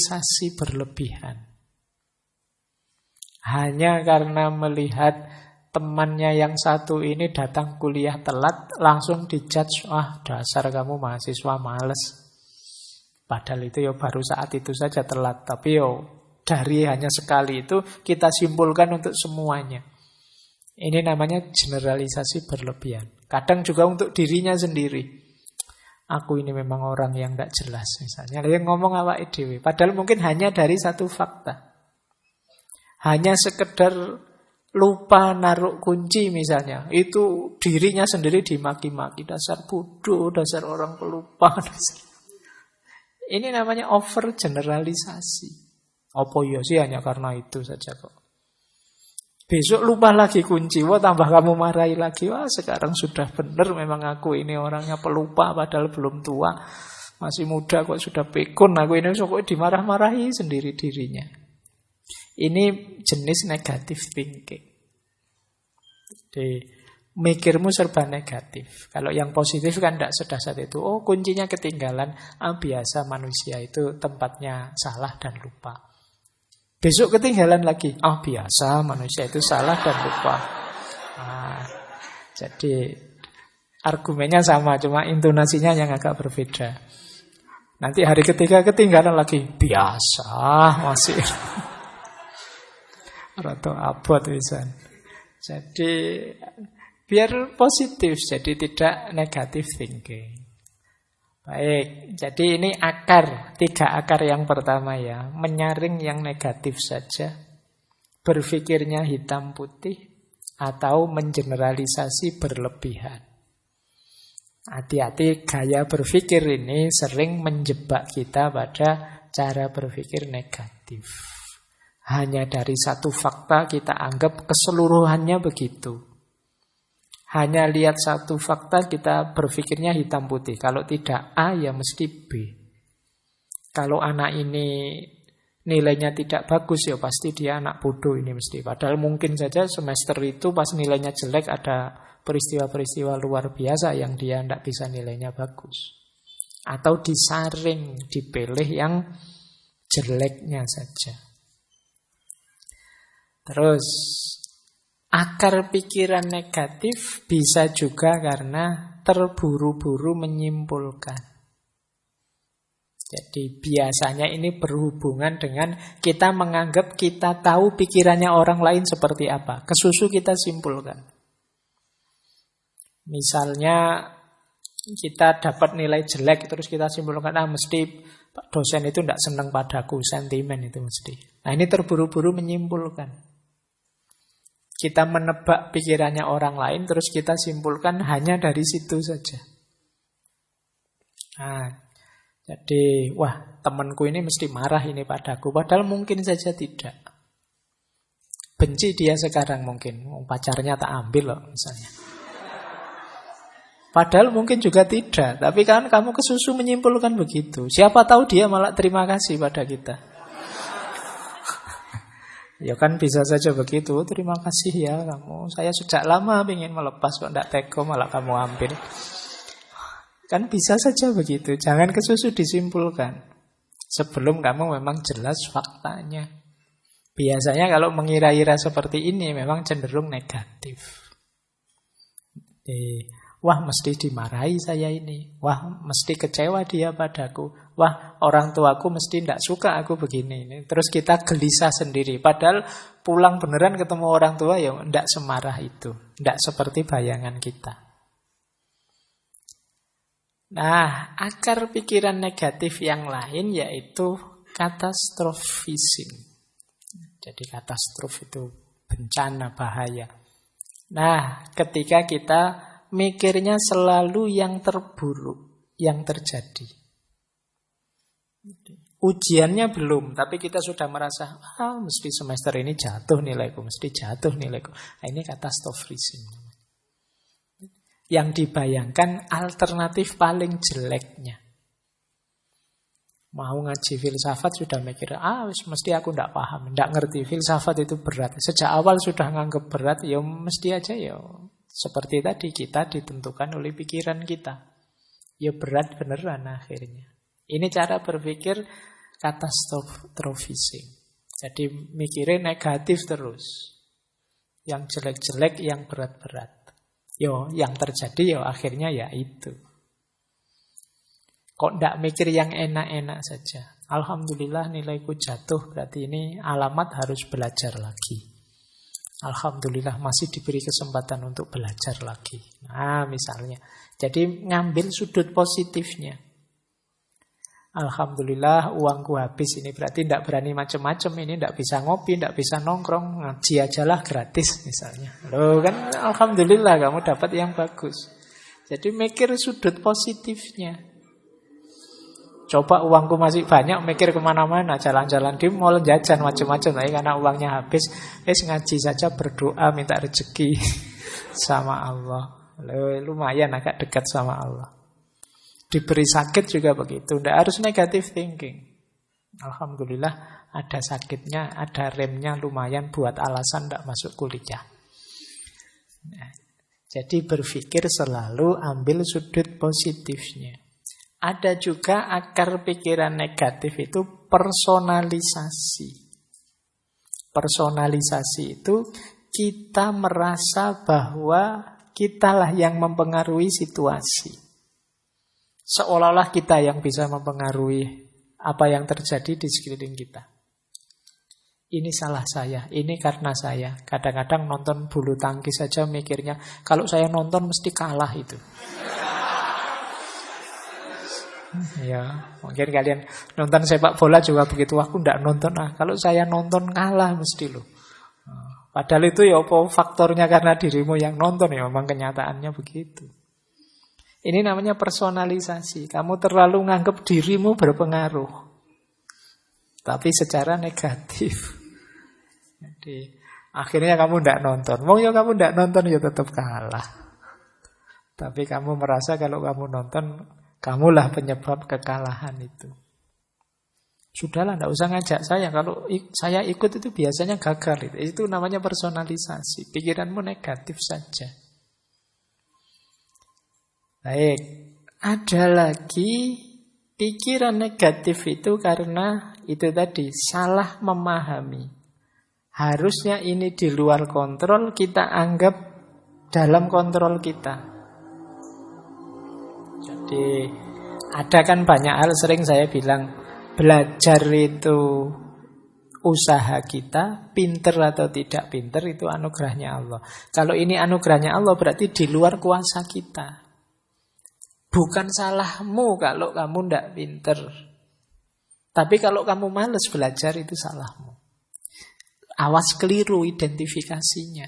generalisasi berlebihan. Hanya karena melihat temannya yang satu ini datang kuliah telat, langsung dijudge, wah dasar kamu mahasiswa males. Padahal itu ya baru saat itu saja telat. Tapi yo dari hanya sekali itu kita simpulkan untuk semuanya. Ini namanya generalisasi berlebihan. Kadang juga untuk dirinya sendiri. Aku ini memang orang yang tidak jelas misalnya. Yang ngomong awake dhewe. Padahal mungkin hanya dari satu fakta. Hanya sekedar lupa naruh kunci misalnya. Itu dirinya sendiri dimaki-maki. Dasar bodoh, dasar orang pelupa. Dasar. Ini namanya over generalisasi. Apa ya sih hanya karena itu saja kok. Besok lupa lagi kunci, wah tambah kamu marahi lagi. Wah sekarang sudah benar memang aku ini orangnya pelupa padahal belum tua. Masih muda kok sudah pikun. Aku ini kok dimarah-marahi sendiri dirinya. Ini jenis negatif thinking. Jadi mikirmu serba negatif. Kalau yang positif kan tidak sedasar itu. Oh kuncinya ketinggalan. Ah, biasa manusia itu tempatnya salah dan lupa. Besok ketinggalan lagi. Ah, biasa manusia itu salah dan lupa. Nah, jadi argumennya sama, cuma intonasinya yang agak berbeda. Nanti hari ketiga ketinggalan lagi. Biasa masih. Atau abot wisan. Jadi biar positif, jadi tidak negatif thinking. Baik, jadi ini akar, tiga akar yang pertama ya. Menyaring yang negatif saja, berpikirnya hitam putih, atau mengeneralisasi berlebihan. Hati-hati gaya berpikir ini sering menjebak kita pada cara berpikir negatif. Hanya dari satu fakta kita anggap keseluruhannya begitu. Hanya lihat satu fakta kita berpikirnya hitam putih. Kalau tidak A ya mesti B. Kalau anak ini nilainya tidak bagus ya pasti dia anak bodoh ini mesti. Padahal mungkin saja semester itu pas nilainya jelek ada peristiwa-peristiwa luar biasa yang dia tidak bisa nilainya bagus. Atau disaring, dipilih yang jeleknya saja. Terus akar pikiran negatif bisa juga karena terburu-buru menyimpulkan. Jadi biasanya ini berhubungan dengan kita menganggap kita tahu pikirannya orang lain seperti apa. Kesusu kita simpulkan. Misalnya kita dapat nilai jelek terus kita simpulkan, ah mesti dosen itu tidak senang padaku, sentimen itu mesti. Nah ini terburu-buru menyimpulkan. Kita menebak pikirannya orang lain, terus kita simpulkan hanya dari situ saja. Nah, jadi, wah temanku ini mesti marah ini padaku. Padahal mungkin saja tidak. Benci dia sekarang mungkin. Pacarnya tak ambil loh misalnya. Padahal mungkin juga tidak. Tapi kan kamu kesusu menyimpulkan begitu. Siapa tahu dia malah terima kasih pada kita. Ya kan bisa saja begitu. Terima kasih ya kamu. Saya sejak lama ingin melepas kok tidak teko malah kamu ambil. Kan bisa saja begitu. Jangan kesusu disimpulkan. Sebelum kamu memang jelas faktanya. Biasanya kalau mengira-ira seperti ini memang cenderung negatif. Eh, wah mesti dimarahi saya ini. Wah mesti kecewa dia padaku. Wah orang tuaku mesti tidak suka aku begini. Terus kita gelisah sendiri. Padahal pulang beneran ketemu orang tua ya tidak semarah itu. Tidak seperti bayangan kita. Nah akar pikiran negatif yang lain yaitu katastrofisme. Jadi katastrof itu bencana, bahaya. Nah ketika kita mikirnya selalu yang terburuk yang terjadi. Ujiannya belum, tapi kita sudah merasa, ah, mesti semester ini jatuh nilaiku, mesti jatuh nilaiku. Nah, ini katastrofisme. Yang dibayangkan alternatif paling jeleknya. Mau ngaji filsafat sudah mikir, ah, mesti aku tidak paham, tidak ngerti, filsafat itu berat. Sejak awal sudah nganggap berat, ya mesti aja ya. Seperti tadi kita ditentukan oleh pikiran kita. Ya berat beneran akhirnya. Ini cara berpikir katastrofisme. Jadi mikirnya negatif terus. yang jelek-jelek, yang berat-berat. Yo, yang terjadi yo akhirnya ya itu. Kok ndak mikir yang enak-enak saja? Alhamdulillah nilaiku jatuh, berarti ini alamat harus belajar lagi. Alhamdulillah masih diberi kesempatan untuk belajar lagi. Nah, misalnya. Jadi ngambil sudut positifnya. Alhamdulillah uangku habis, ini berarti tidak berani macam-macam, ini tidak bisa ngopi, tidak bisa nongkrong, ngaji ajalah gratis misalnya. Loh kan alhamdulillah kamu dapat yang bagus. Jadi mikir sudut positifnya. Coba uangku masih banyak, mikir kemana-mana, jalan-jalan di mall, jajan macam-macam, tapi karena uangnya habis, es ngaji saja, berdoa minta rezeki sama Allah. Loh, lumayan agak dekat sama Allah. Diberi sakit juga begitu. Tidak harus negative thinking. Alhamdulillah ada sakitnya, ada remnya, lumayan buat alasan tidak masuk kuliah. Nah, jadi berpikir selalu ambil sudut positifnya. Ada juga akar pikiran negatif itu personalisasi. Personalisasi itu kita merasa bahwa kitalah yang mempengaruhi situasi. Seolah-olah kita yang bisa mempengaruhi apa yang terjadi di sekeliling kita. Ini salah saya, ini karena saya. Kadang-kadang nonton bulu tangkis saja mikirnya, kalau saya nonton mesti kalah itu. Ya, mungkin kalian nonton sepak bola juga begitu. Aku ndak nonton, ah kalau saya nonton kalah mesti loh. Padahal itu ya apa faktornya karena dirimu yang nonton, ya memang kenyataannya begitu. Ini namanya personalisasi. Kamu terlalu nganggap dirimu berpengaruh, tapi secara negatif. Jadi akhirnya kamu ndak nonton. Mau ya kamu ndak nonton ya tetap kalah. Tapi kamu merasa kalau kamu nonton, kamulah penyebab kekalahan itu. Sudahlah, tidak usah ngajak saya. Kalau saya ikut itu biasanya gagal. Itu, itu namanya personalisasi. Pikiranmu negatif saja. Baik, ada lagi pikiran negatif itu karena itu tadi salah memahami. Harusnya ini di luar kontrol, kita anggap dalam kontrol kita. Jadi ada kan banyak hal, sering saya bilang belajar itu usaha kita, pinter atau tidak pinter itu anugerahnya Allah. Kalau ini anugerahnya Allah berarti di luar kuasa kita. Bukan salahmu kalau kamu tidak pinter. Tapi kalau kamu malas belajar itu salahmu. Awas keliru identifikasinya.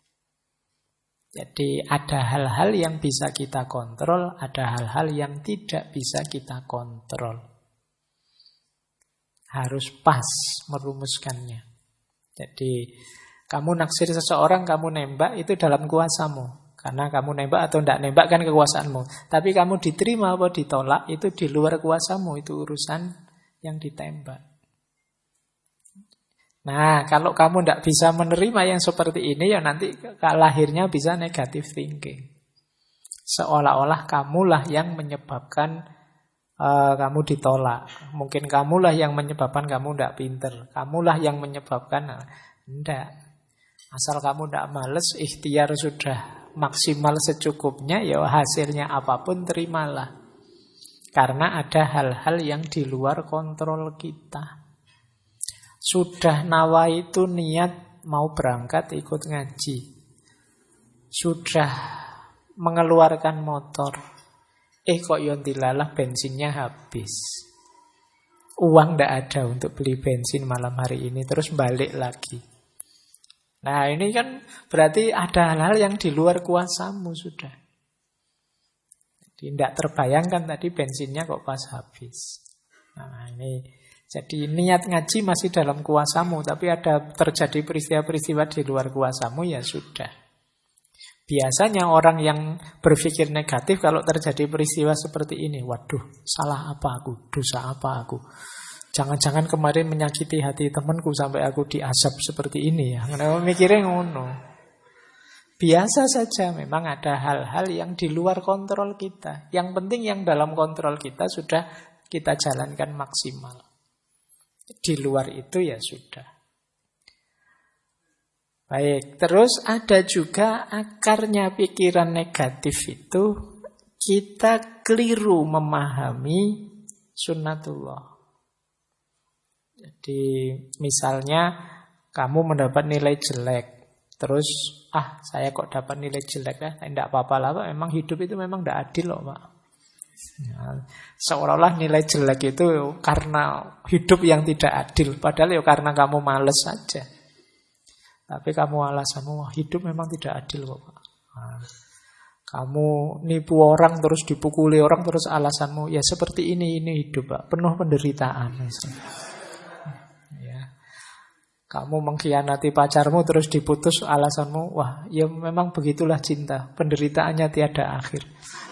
Jadi ada hal-hal yang bisa kita kontrol, ada hal-hal yang tidak bisa kita kontrol. Harus pas merumuskannya. Jadi kamu naksir seseorang, kamu nembak, itu dalam kuasamu. Karena kamu nembak atau tidak nembak kan kekuasaanmu. Tapi kamu diterima atau ditolak, itu di luar kuasamu. Itu urusan yang ditembak. Nah, kalau kamu tidak bisa menerima yang seperti ini, ya nanti lahirnya bisa negative thinking. Seolah-olah kamulah yang menyebabkan uh, kamu ditolak. Mungkin kamulah yang menyebabkan kamu tidak pinter. Kamulah yang menyebabkan, tidak. Asal kamu tidak males, ikhtiar sudah maksimal secukupnya, ya hasilnya apapun terimalah. Karena ada hal-hal yang di luar kontrol kita. Sudah nawa itu niat mau berangkat ikut ngaji. Sudah mengeluarkan motor. Eh kok yontilalah bensinnya habis. Uang tidak ada untuk beli bensin malam hari ini. Terus balik lagi. Nah ini kan berarti ada hal-hal yang di luar kuasamu sudah. Jadi tidak terbayangkan tadi bensinnya kok pas habis. Nah ini, jadi niat ngaji masih dalam kuasamu, tapi ada terjadi peristiwa-peristiwa di luar kuasamu, ya sudah. Biasanya orang yang berpikir negatif kalau terjadi peristiwa seperti ini, waduh, salah apa aku, dosa apa aku. Jangan-jangan kemarin menyakiti hati temanku sampai aku diazab seperti ini ya. Kenapa mikirnya ngono? Biasa saja, memang ada hal-hal yang di luar kontrol kita. Yang penting yang dalam kontrol kita sudah kita jalankan maksimal. Di luar itu ya sudah. Baik, terus ada juga akarnya pikiran negatif itu kita keliru memahami sunnatullah. Jadi misalnya kamu mendapat nilai jelek, terus ah saya kok dapat nilai jelek ya, tidak apa-apa lah Pak, memang hidup itu memang tidak adil loh Pak. Ya, seolah-olah nilai jelek itu karena hidup yang tidak adil, padahal ya karena kamu males saja. Tapi kamu alasanmu, wah hidup memang tidak adil kok Pak. Nah, kamu nipu orang terus dipukuli orang terus alasanmu, ya seperti ini, ini hidup Pak, penuh penderitaan. Ya. Kamu mengkhianati pacarmu terus diputus alasanmu, wah ya memang begitulah cinta, penderitaannya tiada akhir.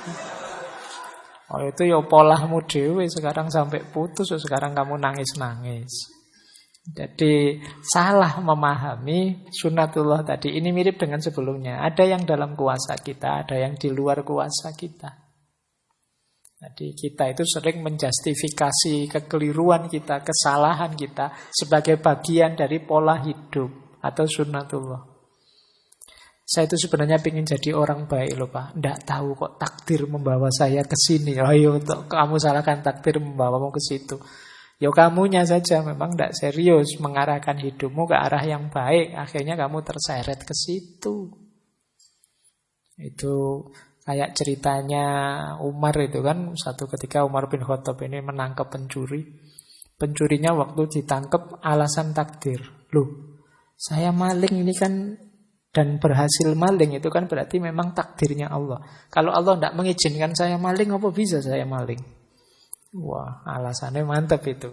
Oh itu ya polahmu dewe, sekarang sampai putus, sekarang kamu nangis-nangis. Jadi salah memahami sunnatullah tadi. Ini mirip dengan sebelumnya. Ada yang dalam kuasa kita, ada yang di luar kuasa kita. Jadi kita itu sering menjustifikasi kekeliruan kita, kesalahan kita sebagai bagian dari pola hidup atau sunnatullah. Saya itu sebenarnya ingin jadi orang baik loh Pak. Tidak tahu kok takdir membawa saya ke sini. Ayo kamu salahkan takdir membawamu ke situ. Ya kamunya saja memang tidak serius mengarahkan hidupmu ke arah yang baik. Akhirnya kamu terseret ke situ. Itu kayak ceritanya Umar itu kan. Satu ketika Umar bin Khattab ini menangkap pencuri. Pencurinya waktu ditangkap alasan takdir. Loh, saya maling ini kan dan berhasil maling itu kan berarti memang takdirnya Allah. Kalau Allah tidak mengizinkan saya maling, apa bisa saya maling? Wah, alasannya mantap itu.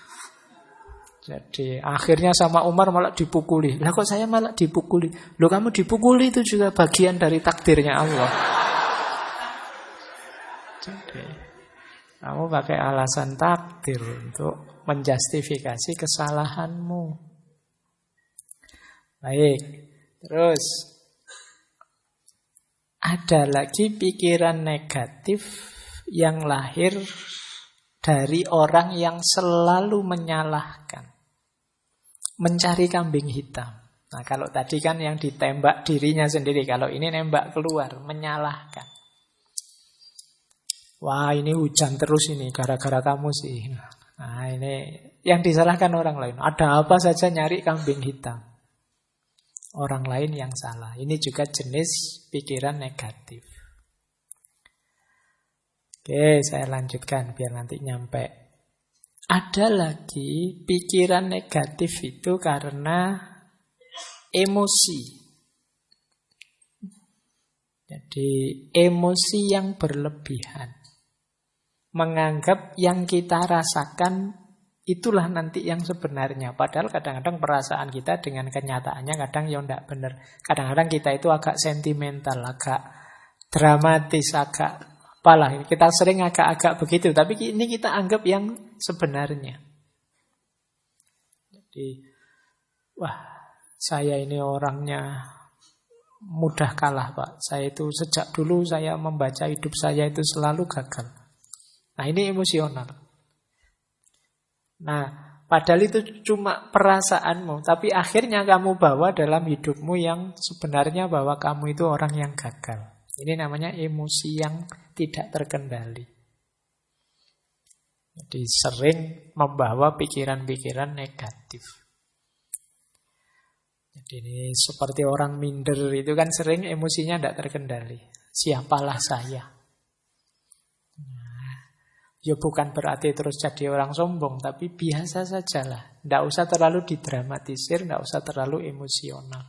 Jadi akhirnya sama Umar malah dipukuli. Lah kok saya malah dipukuli? Loh kamu dipukuli itu juga bagian dari takdirnya Allah. Jadi kamu pakai alasan takdir untuk menjustifikasi kesalahanmu. Baik, terus ada lagi pikiran negatif yang lahir dari orang yang selalu menyalahkan, mencari kambing hitam. Nah kalau tadi kan yang ditembak dirinya sendiri, kalau ini nembak keluar, menyalahkan. Wah ini hujan terus ini, gara-gara kamu sih. Nah ini yang disalahkan orang lain. Ada apa saja nyari kambing hitam. Orang lain yang salah. Ini juga jenis pikiran negatif. Oke, saya lanjutkan biar nanti nyampe. Ada lagi pikiran negatif itu karena emosi. Jadi emosi yang berlebihan. Menganggap yang kita rasakan itulah nanti yang sebenarnya. Padahal kadang-kadang perasaan kita dengan kenyataannya kadang ya tidak benar. Kadang-kadang kita itu agak sentimental, agak dramatis, agak apalah, kita sering agak-agak begitu, tapi ini kita anggap yang sebenarnya. Jadi, wah, saya ini orangnya mudah kalah, Pak. Saya itu sejak dulu saya membaca hidup saya itu selalu gagal. Nah, ini emosional. Nah, padahal itu cuma perasaanmu, tapi akhirnya kamu bawa dalam hidupmu yang sebenarnya bahwa kamu itu orang yang gagal. Ini namanya emosi yang tidak terkendali. Jadi sering membawa pikiran-pikiran negatif. Jadi ini seperti orang minder itu kan sering emosinya tidak terkendali. Siapalah saya? Nah, ya bukan berarti terus jadi orang sombong, tapi biasa sajalah. Tidak usah terlalu didramatisir, tidak usah terlalu emosional.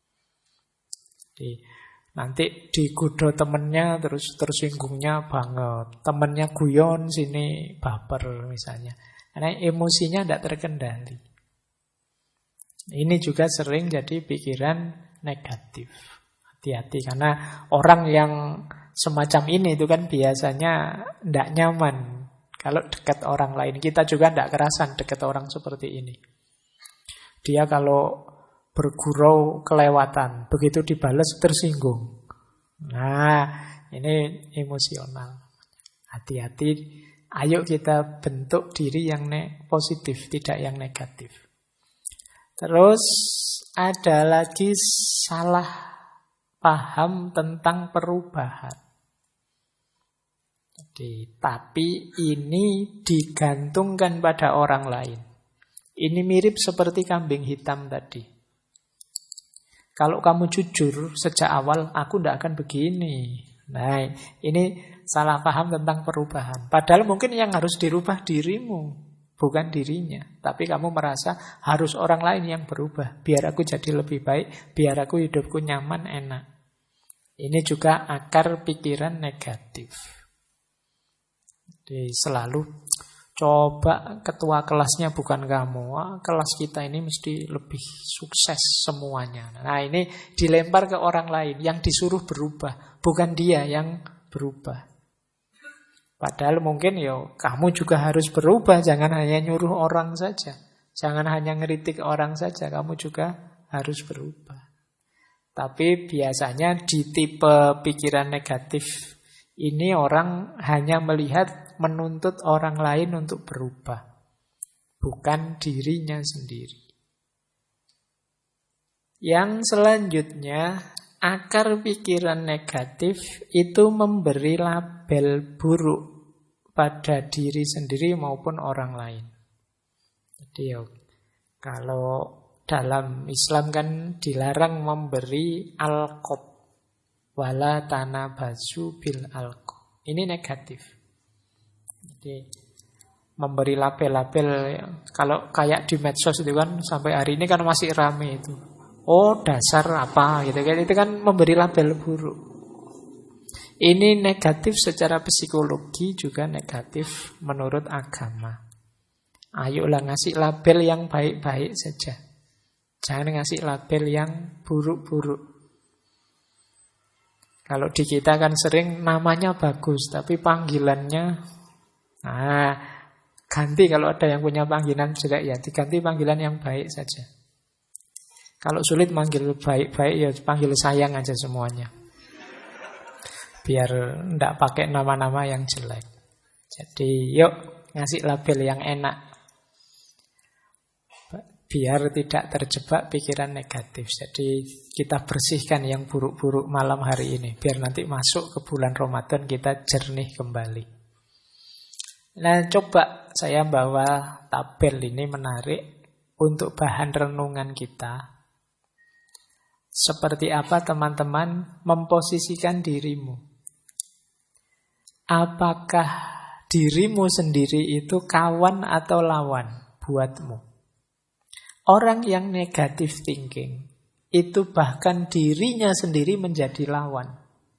Jadi nanti digoda temennya terus tersinggungnya banget. Temennya guyon sini baper misalnya. Karena emosinya tidak terkendali. Ini juga sering jadi pikiran negatif. Hati-hati karena orang yang semacam ini itu kan biasanya tidak nyaman kalau dekat orang lain. Kita juga tidak kerasan dekat orang seperti ini. Dia kalau bergurau kelewatan, begitu dibalas tersinggung. Nah, ini emosional. Hati-hati, ayo kita bentuk diri yang ne- positif, tidak yang negatif. Terus ada lagi salah paham tentang perubahan. Jadi, tapi ini digantungkan pada orang lain. Ini mirip seperti kambing hitam tadi. Kalau kamu jujur sejak awal, aku tidak akan begini. Nah, ini salah paham tentang perubahan. Padahal mungkin yang harus dirubah dirimu, bukan dirinya. Tapi kamu merasa harus orang lain yang berubah. Biar aku jadi lebih baik, biar aku hidupku nyaman, enak. Ini juga akar pikiran negatif. Jadi selalu coba ketua kelasnya bukan kamu. Wah, kelas kita ini mesti lebih sukses semuanya. Nah, ini dilempar ke orang lain yang disuruh berubah, bukan dia yang berubah. Padahal mungkin ya kamu juga harus berubah, jangan hanya nyuruh orang saja. Jangan hanya ngeritik orang saja, kamu juga harus berubah. Tapi biasanya di tipe pikiran negatif ini orang hanya melihat menuntut orang lain untuk berubah, bukan dirinya sendiri. Yang selanjutnya, akar pikiran negatif itu memberi label buruk pada diri sendiri maupun orang lain. Jadi ya, kalau dalam Islam kan dilarang memberi alqab, wala tanabazu bil alqab. Ini negatif. Jadi memberi label-label, kalau kayak di medsos itu kan sampai hari ini kan masih rame itu. Oh, dasar apa gitu kan, itu kan memberi label buruk. Ini negatif secara psikologi, juga negatif menurut agama. Ayolah ngasih label yang baik-baik saja. Jangan ngasih label yang buruk-buruk. Kalau di kita kan sering namanya bagus, tapi panggilannya, nah, ganti kalau ada yang punya panggilan jelek ya, diganti panggilan yang baik saja. Kalau sulit manggil baik-baik ya panggil sayang aja semuanya. Biar enggak pakai nama-nama yang jelek. Jadi yuk ngasih label yang enak. Biar tidak terjebak pikiran negatif. Jadi kita bersihkan yang buruk-buruk malam hari ini. Biar nanti masuk ke bulan Ramadan kita jernih kembali. Nah, coba saya bawa tabel ini menarik untuk bahan renungan kita. Seperti apa teman-teman memposisikan dirimu? Apakah dirimu sendiri itu kawan atau lawan buatmu? Orang yang negatif thinking itu bahkan dirinya sendiri menjadi lawan.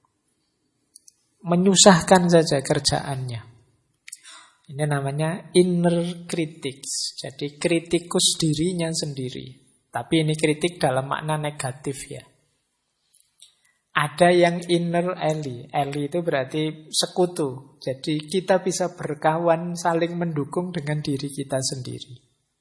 Menyusahkan saja kerjaannya. Ini namanya inner critics. Jadi kritikus dirinya sendiri. Tapi ini kritik dalam makna negatif ya. Ada yang inner ally. Ally itu berarti sekutu. Jadi kita bisa berkawan, saling mendukung dengan diri kita sendiri.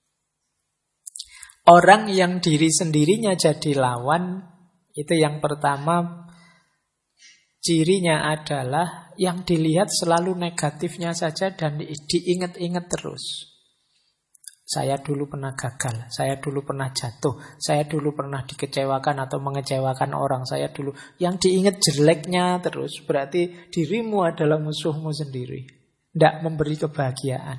Orang yang diri sendirinya jadi lawan, itu yang pertama, cirinya adalah yang dilihat selalu negatifnya saja dan diingat-ingat terus. Saya dulu pernah gagal, saya dulu pernah jatuh, saya dulu pernah dikecewakan atau mengecewakan orang, saya dulu. Yang diingat jeleknya terus, berarti dirimu adalah musuhmu sendiri. Tidak memberi kebahagiaan.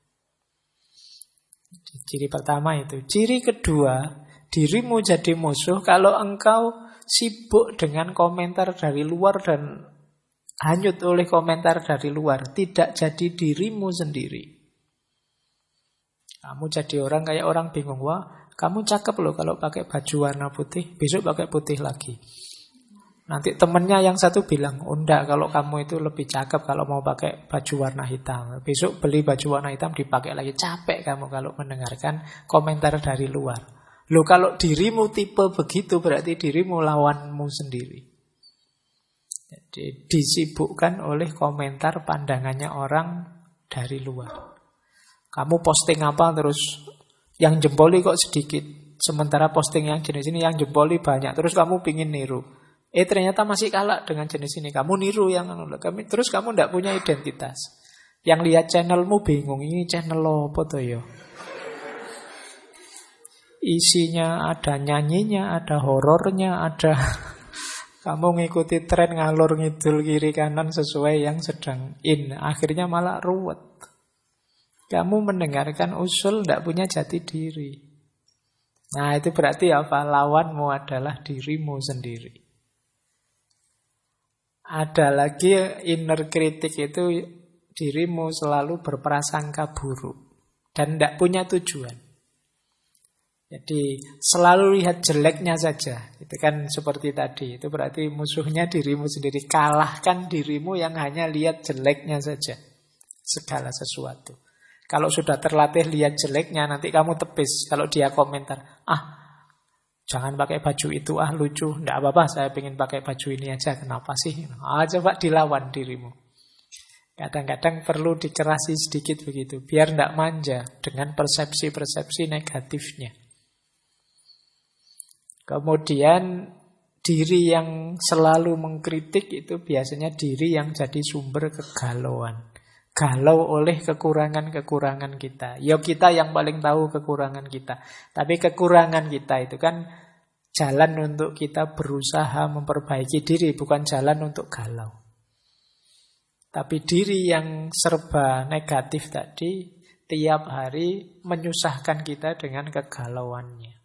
Ciri pertama itu. Ciri kedua, dirimu jadi musuh kalau engkau sibuk dengan komentar dari luar dan hanyut oleh komentar dari luar. Tidak jadi dirimu sendiri. Kamu jadi orang kayak orang bingung. Wah, kamu cakep loh kalau pakai baju warna putih. Besok pakai putih lagi. Nanti temennya yang satu bilang, oh enggak, kalau kamu itu lebih cakep kalau mau pakai baju warna hitam. Besok beli baju warna hitam dipakai lagi. Capek kamu kalau mendengarkan komentar dari luar. Loh, kalau dirimu tipe begitu berarti dirimu lawanmu sendiri. Jadi disibukkan oleh komentar pandangannya orang dari luar. Kamu posting apa terus yang jempoli kok sedikit. Sementara posting yang jenis ini yang jempoli banyak. Terus kamu pingin niru. Eh ternyata masih kalah dengan jenis ini. Kamu niru yang terus kamu tidak punya identitas. Yang lihat channelmu bingung. Ini channel apa tuh ya? Isinya ada nyanyinya, ada horornya, ada kamu ngikuti tren ngalur ngidul kiri kanan sesuai yang sedang in. Akhirnya malah ruwet. Kamu mendengarkan usul tidak punya jati diri. Nah itu berarti apa? Lawanmu adalah dirimu sendiri. Ada lagi inner kritik itu dirimu selalu berprasangka buruk dan tidak punya tujuan. Jadi selalu lihat jeleknya saja. Itu kan seperti tadi. Itu berarti musuhnya dirimu sendiri. Kalahkan dirimu yang hanya lihat jeleknya saja. Segala sesuatu. Kalau sudah terlatih lihat jeleknya, nanti kamu tepis. Kalau dia komentar, ah jangan pakai baju itu, ah lucu. Tidak apa-apa, saya ingin pakai baju ini aja. Kenapa sih? Ah, coba dilawan dirimu. Kadang-kadang perlu dikerasi sedikit begitu. Biar tidak manja dengan persepsi-persepsi negatifnya. Kemudian diri yang selalu mengkritik itu biasanya diri yang jadi sumber kegalauan. Galau oleh kekurangan-kekurangan kita. Ya kita yang paling tahu kekurangan kita. Tapi kekurangan kita itu kan jalan untuk kita berusaha memperbaiki diri, bukan jalan untuk galau. Tapi diri yang serba negatif tadi tiap hari menyusahkan kita dengan kegalauannya.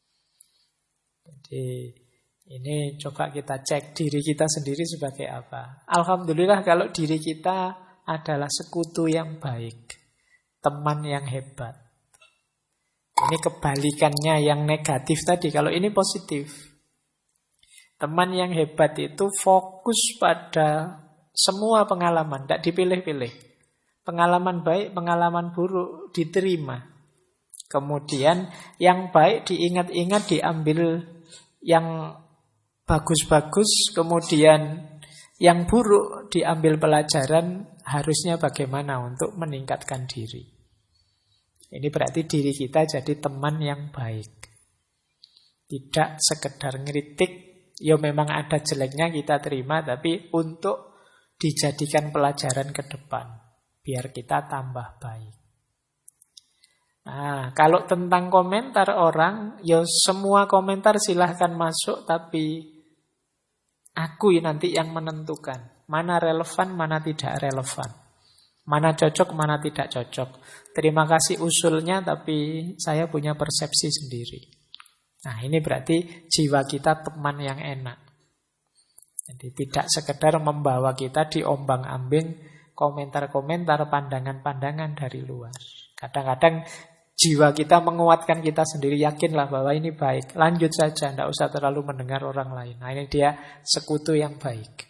Jadi ini coba kita cek diri kita sendiri sebagai apa. Alhamdulillah kalau diri kita adalah sekutu yang baik, teman yang hebat. Ini kebalikannya yang negatif tadi. Kalau ini positif. Teman yang hebat itu fokus pada semua pengalaman, tidak dipilih-pilih. Pengalaman baik, pengalaman buruk diterima. Kemudian yang baik diingat-ingat, diambil yang bagus-bagus, kemudian yang buruk diambil pelajaran harusnya bagaimana untuk meningkatkan diri. Ini berarti diri kita jadi teman yang baik. Tidak sekedar ngeritik, ya memang ada jeleknya kita terima, tapi untuk dijadikan pelajaran ke depan, biar kita tambah baik. Nah, kalau tentang komentar orang, ya semua komentar silahkan masuk, tapi aku nanti yang menentukan mana relevan, mana tidak relevan, mana cocok, mana tidak cocok. Terima kasih usulnya, tapi saya punya persepsi sendiri. Nah, ini berarti jiwa kita teman yang enak. Jadi tidak sekedar membawa kita diombang-ambing komentar-komentar, pandangan-pandangan dari luar. Kadang-kadang jiwa kita menguatkan kita sendiri, yakinlah bahwa ini baik. Lanjut saja, tidak usah terlalu mendengar orang lain. Nah ini dia sekutu yang baik.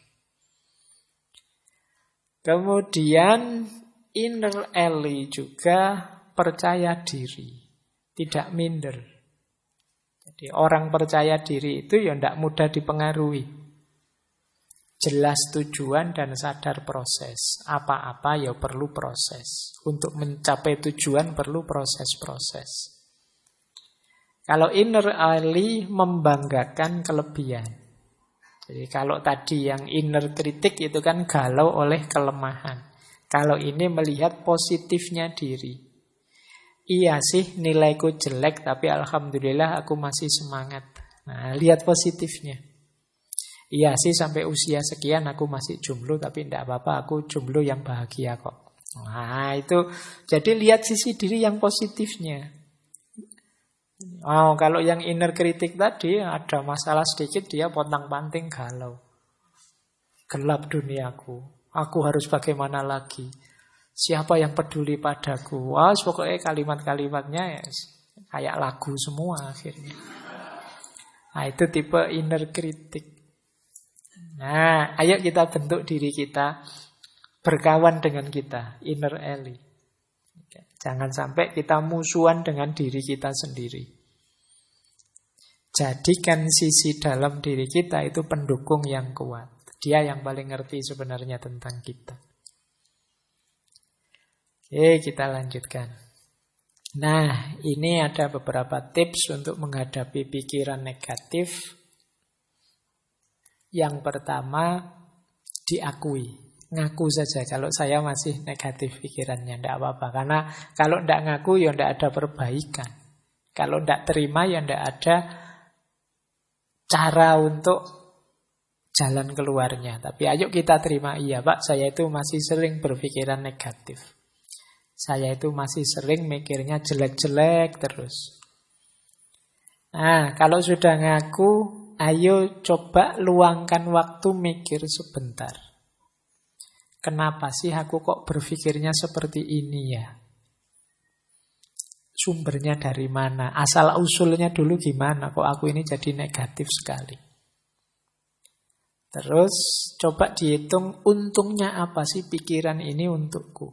Kemudian inner ally juga percaya diri, tidak minder. Jadi orang percaya diri itu ya tidak mudah dipengaruhi. Jelas tujuan dan sadar proses. Apa-apa ya perlu proses. Untuk mencapai tujuan perlu proses-proses. Kalau inner ally membanggakan kelebihan. Jadi kalau tadi yang inner kritik itu kan galau oleh kelemahan. Kalau ini melihat positifnya diri. Iya sih nilaiku jelek, tapi alhamdulillah aku masih semangat. Nah, lihat positifnya. Iya sih sampai usia sekian aku masih jomblo, tapi tidak apa-apa, aku jomblo yang bahagia kok. Nah itu, jadi lihat sisi diri yang positifnya. Oh, kalau yang inner kritik tadi ada masalah sedikit dia pontang-panting galau. Gelap duniaku, aku harus bagaimana lagi? Siapa yang peduli padaku? Wah, pokoknya kalimat-kalimatnya ya, kayak lagu semua akhirnya. Nah itu tipe inner kritik. Nah, ayo kita bentuk diri kita berkawan dengan kita, inner ally. Jangan sampai kita musuhan dengan diri kita sendiri. Jadikan sisi dalam diri kita itu pendukung yang kuat. Dia yang paling ngerti sebenarnya tentang kita. Oke, kita lanjutkan. Nah, ini ada beberapa tips untuk menghadapi pikiran negatif. Yang pertama, diakui. Ngaku saja kalau saya masih negatif pikirannya, tidak apa-apa. Karena kalau tidak ngaku ya tidak ada perbaikan. Kalau tidak terima ya tidak ada cara untuk jalan keluarnya. Tapi ayo kita terima, iya Pak, saya itu masih sering berpikiran negatif. Saya itu masih sering mikirnya jelek-jelek terus. Nah, kalau sudah ngaku, ayo coba luangkan waktu mikir sebentar. Kenapa sih aku kok berpikirnya seperti ini ya? Sumbernya dari mana? Asal usulnya dulu gimana? Kok aku ini jadi negatif sekali? Terus coba dihitung untungnya apa sih pikiran ini untukku?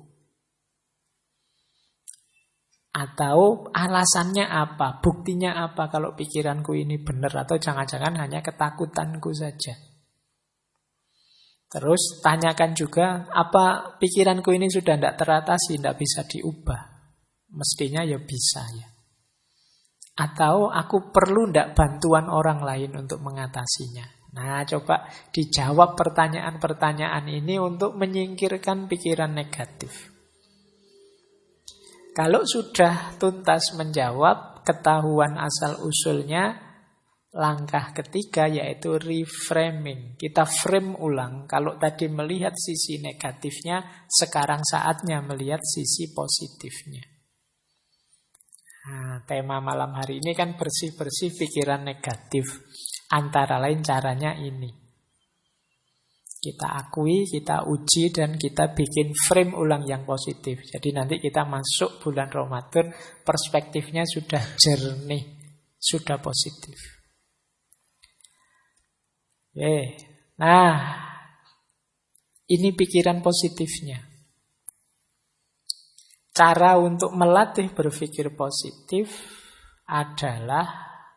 Atau alasannya apa? Buktinya apa kalau pikiranku ini benar? Atau jangan-jangan hanya ketakutanku saja? Terus tanyakan juga, apa pikiranku ini sudah tidak teratasi, tidak bisa diubah? Mestinya ya bisa ya. Atau aku perlu tidak bantuan orang lain untuk mengatasinya? Nah, coba dijawab pertanyaan-pertanyaan ini untuk menyingkirkan pikiran negatif. Kalau sudah tuntas menjawab, ketahuan asal-usulnya, langkah ketiga yaitu reframing. Kita frame ulang. Kalau tadi melihat sisi negatifnya, sekarang saatnya melihat sisi positifnya. Nah, tema malam hari ini kan bersih-bersih pikiran negatif. Antara lain caranya ini. Kita akui, kita uji, dan kita bikin frame ulang yang positif. Jadi nanti kita masuk bulan Ramadan, perspektifnya sudah jernih, sudah positif. Oke. Nah, ini pikiran positifnya. Cara untuk melatih berpikir positif adalah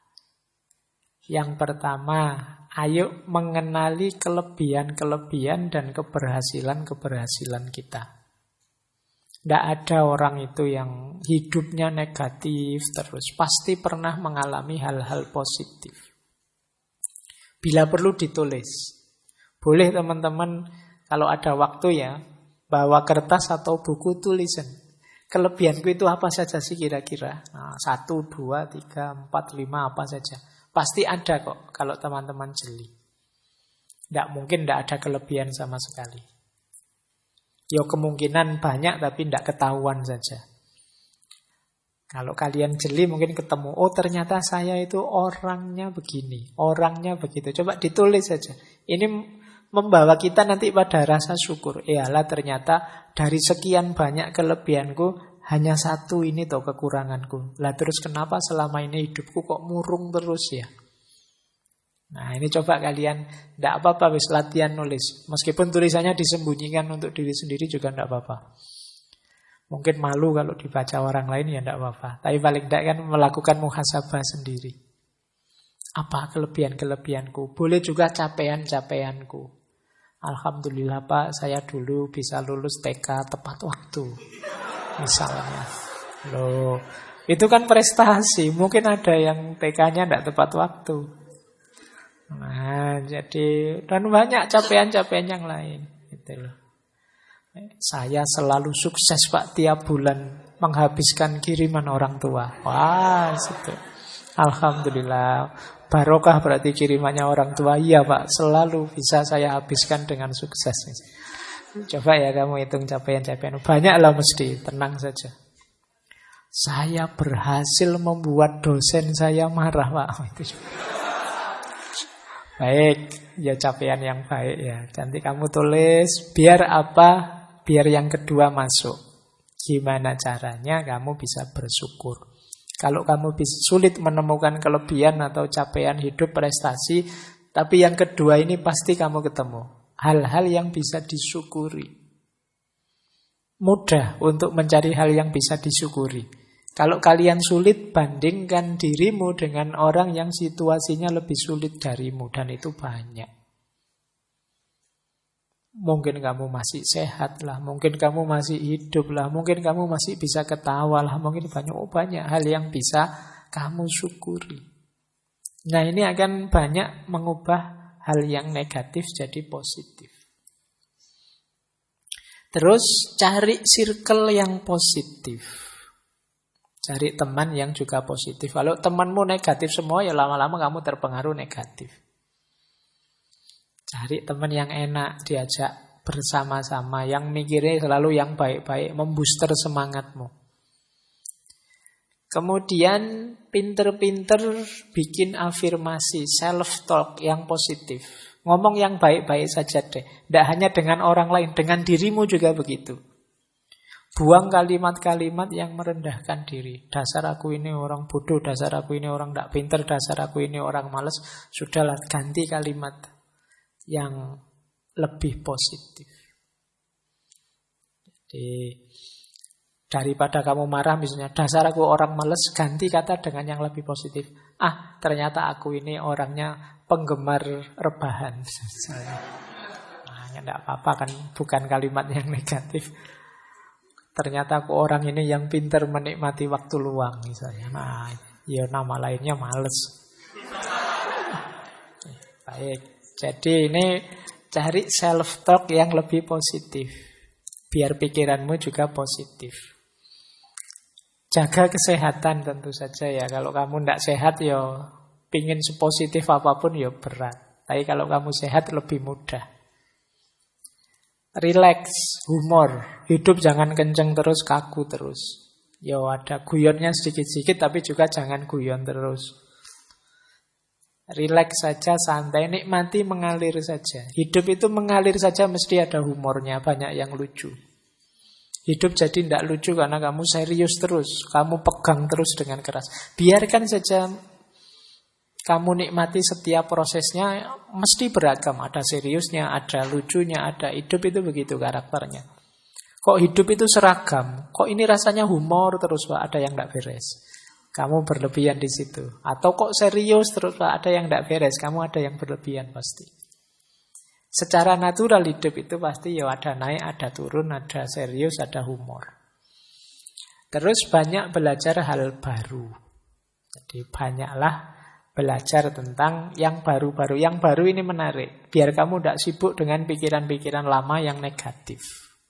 yang pertama, ayo mengenali kelebihan-kelebihan dan keberhasilan-keberhasilan kita. Tidak ada orang itu yang hidupnya negatif terus. Pasti pernah mengalami hal-hal positif. Bila perlu ditulis. Boleh teman-teman kalau ada waktu ya, bawa kertas atau buku tulisan. Kelebihanku itu apa saja sih kira-kira? Nah, satu, dua, tiga, empat, lima, apa saja. Pasti ada kok kalau teman-teman jeli. Tidak mungkin tidak ada kelebihan sama sekali. Ya kemungkinan banyak tapi tidak ketahuan saja. Kalau kalian jeli mungkin ketemu, oh ternyata saya itu orangnya begini, orangnya begitu. Coba ditulis saja. Ini membawa kita nanti pada rasa syukur. Iyalah ternyata dari sekian banyak kelebihanku, hanya satu ini toh kekuranganku. Lah terus kenapa selama ini hidupku kok murung terus ya? Nah ini coba kalian, tidak apa-apa wis latihan nulis. Meskipun tulisannya disembunyikan untuk diri sendiri juga tidak apa-apa. Mungkin malu kalau dibaca orang lain ya tidak apa-apa. Tapi paling tidak kan melakukan muhasabah sendiri. Apa kelebihan-kelebihanku? Boleh juga capaian-capaianku. Alhamdulillah Pak, saya dulu bisa lulus T K tepat waktu. Misalnya. Loh, itu kan prestasi. Mungkin ada yang T K-nya tidak tepat waktu. Nah, jadi dan banyak capaian-capaian yang lain. Gitu loh. Saya selalu sukses Pak tiap bulan menghabiskan kiriman orang tua. Wah, situ. Alhamdulillah. Barokah berarti kirimannya orang tua. Iya Pak, selalu bisa saya habiskan dengan sukses. Coba ya kamu hitung capaian-capaian. Banyaklah mesti, tenang saja. Saya berhasil membuat dosen saya marah Pak. Itu juga. Baik, ya capaian yang baik ya. Nanti kamu tulis, biar apa? Biar yang kedua masuk. Gimana caranya kamu bisa bersyukur? Kalau kamu bisa sulit menemukan kelebihan atau capaian hidup prestasi, tapi yang kedua ini pasti kamu ketemu. Hal-hal yang bisa disyukuri. Mudah untuk mencari hal yang bisa disyukuri. Kalau kalian sulit, bandingkan dirimu dengan orang yang situasinya lebih sulit darimu. Dan itu banyak. Mungkin kamu masih sehat lah, mungkin kamu masih hidup lah, mungkin kamu masih bisa ketawa lah, mungkin banyak oh banyak hal yang bisa kamu syukuri. Nah ini akan banyak mengubah hal yang negatif jadi positif. Terus cari circle yang positif. Cari teman yang juga positif. Kalau temanmu negatif semua, ya lama-lama kamu terpengaruh negatif. Cari teman yang enak, diajak bersama-sama, yang mikirnya selalu yang baik-baik, membooster semangatmu. Kemudian pinter-pinter bikin afirmasi, self-talk yang positif. Ngomong yang baik-baik saja deh. Tidak hanya dengan orang lain, dengan dirimu juga begitu. Buang kalimat-kalimat yang merendahkan diri. Dasar aku ini orang bodoh, dasar aku ini orang tidak pinter, dasar aku ini orang malas. Sudahlah, ganti kalimat yang lebih positif. Jadi daripada kamu marah misalnya, dasar aku orang males, ganti kata dengan yang lebih positif. Ah, ternyata aku ini orangnya penggemar rebahan. Nah, ya enggak apa-apa kan, bukan kalimat yang negatif. Ternyata aku orang ini yang pintar menikmati waktu luang misalnya. Nah, ya nama lainnya males. Baik, jadi ini cari self-talk yang lebih positif. Biar pikiranmu juga positif. Jaga kesehatan tentu saja ya. Kalau kamu tidak sehat ya pingin sepositif apapun ya berat. Tapi kalau kamu sehat lebih mudah. Relax, humor. Hidup jangan kenceng terus, kaku terus. Ya ada guyonnya sedikit-sedikit tapi juga jangan guyon terus. Relax saja, santai, nikmati, mengalir saja. Hidup itu mengalir saja mesti ada humornya, banyak yang lucu. Hidup jadi tidak lucu karena kamu serius terus. Kamu pegang terus dengan keras. Biarkan saja kamu nikmati setiap prosesnya. Mesti beragam. Ada seriusnya, ada lucunya, ada. Hidup itu begitu karakternya. Kok hidup itu seragam? Kok ini rasanya humor terus, Pak? Ada yang tidak beres. Kamu berlebihan di situ. Atau kok serius terus, Pak? Ada yang tidak beres. Kamu ada yang berlebihan pasti. Secara natural hidup itu pasti ya ada naik, ada turun, ada serius, ada humor. Terus banyak belajar hal baru. Jadi banyaklah belajar tentang yang baru-baru. Yang baru ini menarik. Biar kamu tidak sibuk dengan pikiran-pikiran lama yang negatif.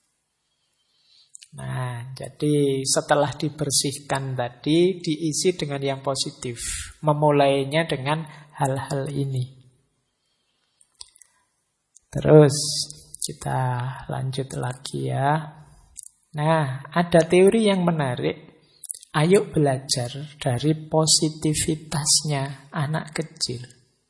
Nah, jadi setelah dibersihkan tadi, diisi dengan yang positif. Memulainya dengan hal-hal ini. Terus kita lanjut lagi ya. Nah, ada teori yang menarik. Ayo belajar dari positivitasnya anak kecil.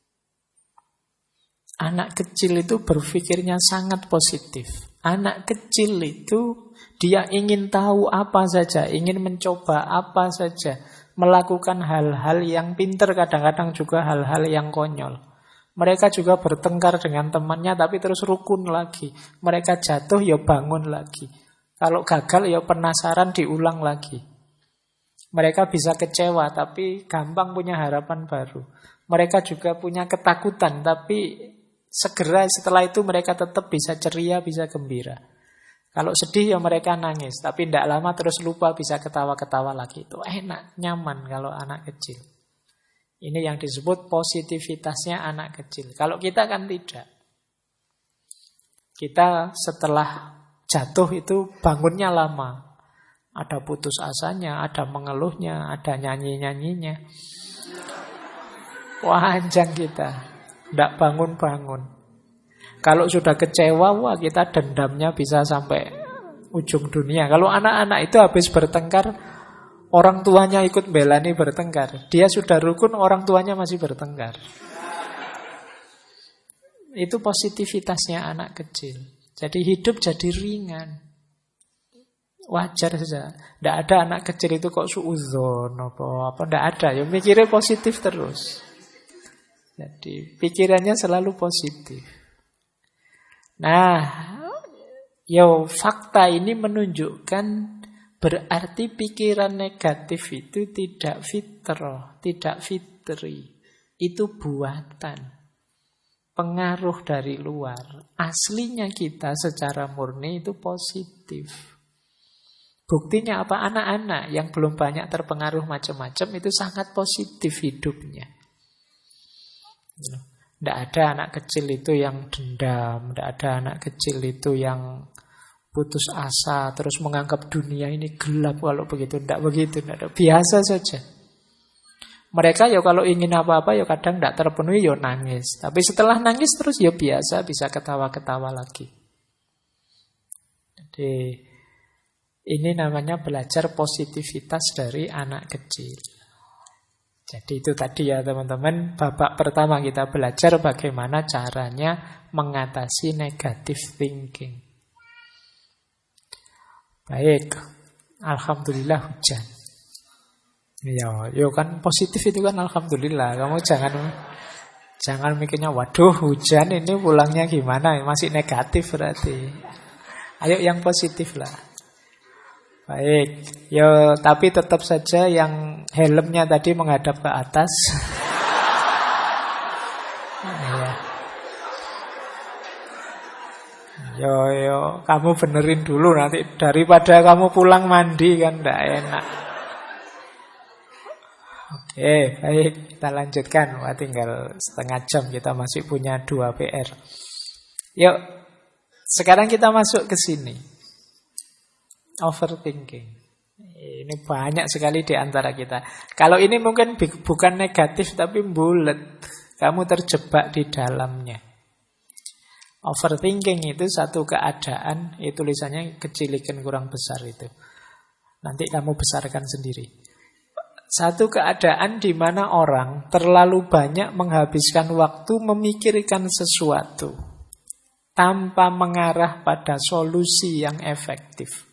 Anak kecil itu berpikirnya sangat positif. Anak kecil itu dia ingin tahu apa saja, ingin mencoba apa saja, melakukan hal-hal yang pintar, kadang-kadang juga hal-hal yang konyol. Mereka juga bertengkar dengan temannya tapi terus rukun lagi. Mereka jatuh ya bangun lagi. Kalau gagal ya penasaran diulang lagi. Mereka bisa kecewa tapi gampang punya harapan baru. Mereka juga punya ketakutan tapi segera setelah itu mereka tetap bisa ceria, bisa gembira. Kalau sedih ya mereka nangis tapi tidak lama terus lupa, bisa ketawa-ketawa lagi. Itu enak, nyaman kalau anak kecil. Ini yang disebut positivitasnya anak kecil. Kalau kita kan tidak. Kita setelah jatuh itu bangunnya lama. Ada putus asanya, ada mengeluhnya, ada nyanyi-nyanyinya. Panjang kita. Tidak bangun-bangun. Kalau sudah kecewa, wah kita dendamnya bisa sampai ujung dunia. Kalau anak-anak itu habis bertengkar, orang tuanya ikut belani bertengkar. Dia sudah rukun, orang tuanya masih bertengkar. Itu positivitasnya anak kecil. Jadi hidup jadi ringan. Wajar saja. Tidak ada anak kecil itu kok suudzon apa apa. Tidak ada. Ya mikirnya positif terus. Jadi pikirannya selalu positif. Nah, yo fakta ini menunjukkan berarti pikiran negatif itu tidak fitrah, tidak fitri. Itu buatan. Pengaruh dari luar. Aslinya kita secara murni itu positif. Buktinya apa? Anak-anak yang belum banyak terpengaruh macam-macam itu sangat positif hidupnya. Tidak ada anak kecil itu yang dendam. Tidak ada anak kecil itu yang putus asa, terus menganggap dunia ini gelap kalau begitu. Tidak begitu, tidak. Biasa saja. Mereka ya kalau ingin apa-apa ya kadang tidak terpenuhi ya nangis. Tapi setelah nangis terus ya biasa, bisa ketawa-ketawa lagi. Jadi ini namanya belajar positivitas dari anak kecil. Jadi itu tadi ya teman-teman, babak pertama kita belajar bagaimana caranya mengatasi negative thinking. Baik, alhamdulillah hujan. Ya, yo kan positif itu kan alhamdulillah. Kamu jangan jangan mikirnya waduh hujan ini pulangnya gimana, masih negatif berarti. Ayo yang positif lah. Baik, yo tapi tetap saja yang helmnya tadi menghadap ke atas. Ya. Yo yo, kamu benerin dulu nanti daripada kamu pulang mandi kan tidak enak. Oke, baik kita lanjutkan. Wah, tinggal setengah jam kita masih punya dua P R. Yuk, sekarang kita masuk ke sini. Overthinking. Ini banyak sekali di antara kita. Kalau ini mungkin bukan negatif tapi bulat. Kamu terjebak di dalamnya. Overthinking itu satu keadaan, itu tulisannya kecilikan kurang besar itu. Nanti kamu besarkan sendiri. Satu keadaan di mana orang terlalu banyak menghabiskan waktu memikirkan sesuatu tanpa mengarah pada solusi yang efektif.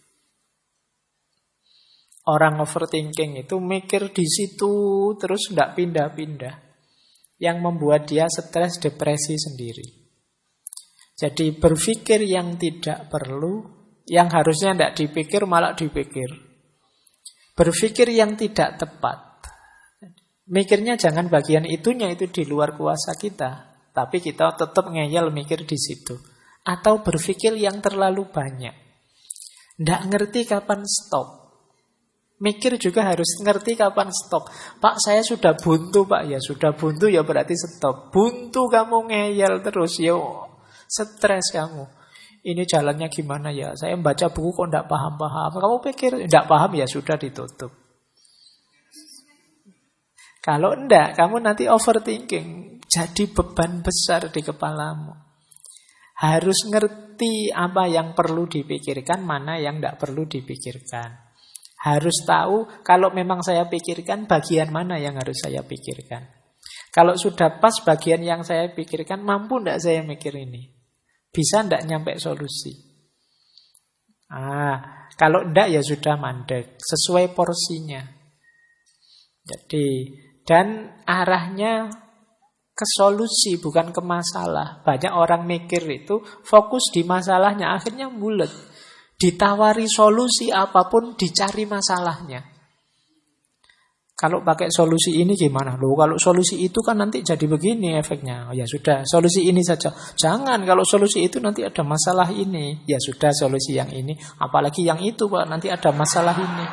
Orang overthinking itu mikir di situ terus tidak pindah-pindah. Yang membuat dia stres, depresi sendiri. Jadi berpikir yang tidak perlu, yang harusnya tidak dipikir malah dipikir. Berpikir yang tidak tepat. Mikirnya jangan bagian itunya, itu di luar kuasa kita. Tapi kita tetap ngeyel mikir di situ. Atau berpikir yang terlalu banyak. Tidak ngerti kapan stop. Mikir juga harus ngerti kapan stop. Pak, saya sudah buntu, Pak. Ya sudah buntu, ya berarti stop. Buntu kamu ngeyel terus, yo stres kamu. Ini jalannya gimana ya? Saya baca buku kok tidak paham-paham. Kamu pikir tidak paham, ya sudah ditutup. Kalau enggak, kamu nanti overthinking. Jadi beban besar di kepalamu. Harus ngerti apa yang perlu dipikirkan, mana yang tidak perlu dipikirkan. Harus tahu kalau memang saya pikirkan bagian mana yang harus saya pikirkan. Kalau sudah pas bagian yang saya pikirkan, mampu tidak saya mikir ini? Bisa tidak nyampe solusi? Ah, kalau tidak ya sudah mandek. Sesuai porsinya. Jadi, dan arahnya ke solusi bukan ke masalah. Banyak orang mikir itu fokus di masalahnya, akhirnya bulet. Ditawari solusi apapun, dicari masalahnya. Kalau pakai solusi ini gimana? Loh, kalau solusi itu kan nanti jadi begini efeknya. Oh, ya sudah, solusi ini saja. Jangan, kalau solusi itu nanti ada masalah ini. Ya sudah, solusi yang ini. Apalagi yang itu, Pak, nanti ada masalah ini.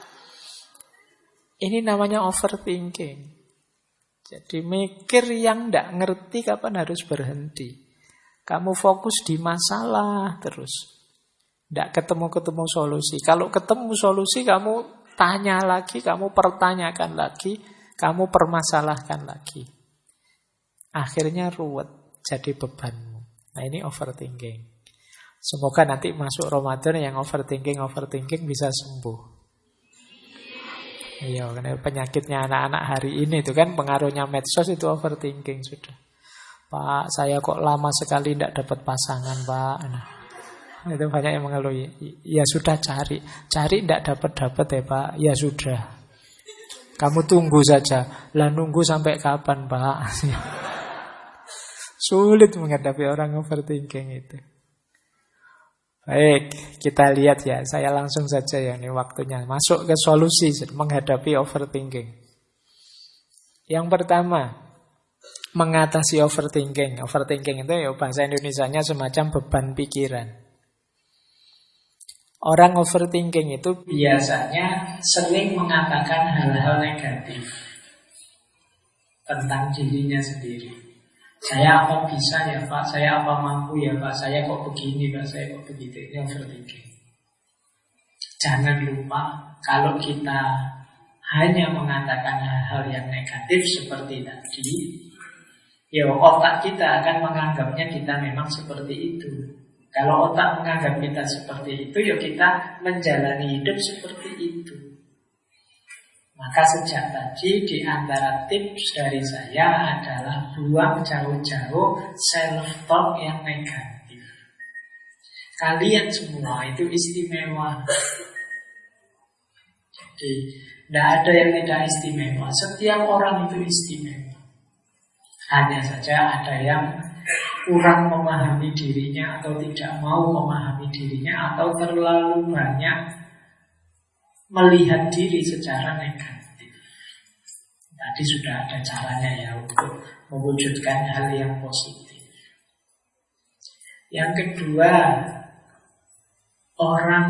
Ini namanya overthinking. Jadi mikir yang tidak ngerti kapan harus berhenti. Kamu fokus di masalah terus. Tidak ketemu-ketemu solusi. Kalau ketemu solusi, kamu tanya lagi, kamu pertanyakan lagi, kamu permasalahkan lagi. Akhirnya ruwet, jadi bebanmu. Nah, ini overthinking. Semoga nanti masuk Ramadan yang overthinking-overthinking bisa sembuh. Iya, karena penyakitnya anak-anak hari ini itu kan pengaruhnya medsos itu overthinking sudah. Pak, saya kok lama sekali tidak dapat pasangan, Pak. Nah, itu banyak yang mengeluh. Ya sudah cari, cari tidak dapat-dapat ya Pak. Ya sudah, kamu tunggu saja. Lah nunggu sampai kapan Pak? Sulit menghadapi orang overthinking itu. Baik, kita lihat ya. Saya langsung saja ya, ini waktunya masuk ke solusi menghadapi overthinking. Yang pertama, mengatasi overthinking. Overthinking itu ya bahasa Indonesianya semacam beban pikiran. Orang overthinking itu biasanya sering mengatakan hal-hal negatif tentang dirinya sendiri. Saya apa bisa ya Pak, saya apa mampu ya Pak, saya kok begini Pak, saya kok begitu. Ini overthinking. Jangan lupa kalau kita hanya mengatakan hal-hal yang negatif seperti tadi, ya otak kita akan menganggapnya kita memang seperti itu. Kalau otak menganggap kita seperti itu, ya kita menjalani hidup seperti itu. Maka sejak tadi di antara tips dari saya adalah buang jauh-jauh self-talk yang negatif. Kalian semua itu istimewa. Jadi tidak ada yang tidak istimewa. Setiap orang itu istimewa. Hanya saja ada yang kurang memahami dirinya atau tidak mau memahami dirinya atau terlalu banyak melihat diri secara negatif. Tadi sudah ada caranya ya untuk mewujudkan hal yang positif. Yang kedua, orang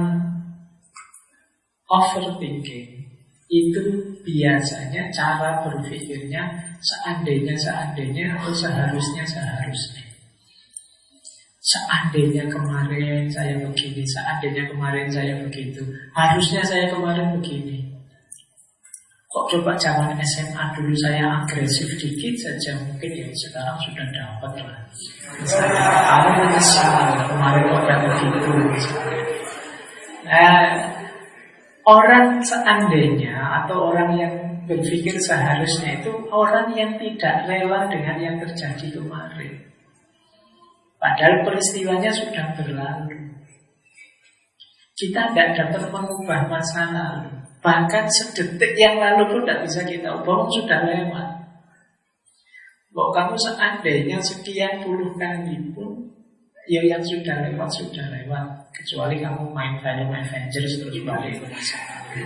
overthinking itu biasanya cara berpikirnya seandainya-seandainya atau seharusnya-seharusnya. Seandainya kemarin saya begini, seandainya kemarin saya begitu, harusnya saya kemarin begini. Kok coba zaman S M A dulu saya agresif dikit saja, mungkin ya sekarang sudah dapat lah. Misalnya, kamu menyesal kemarin kok kayak begitu. Nah, orang seandainya atau orang yang berpikir seharusnya itu orang yang tidak rela dengan yang terjadi kemarin. Padahal peristiwanya sudah berlalu. Kita tidak dapat mengubah masa lalu. Bahkan sedetik yang lalu pun tidak bisa kita ubah, sudah lewat. Kok kamu seandainya sekian puluh kali pun, ya yang sudah lewat, sudah lewat. Kecuali kamu main film Avengers terus balik ke masa lalu.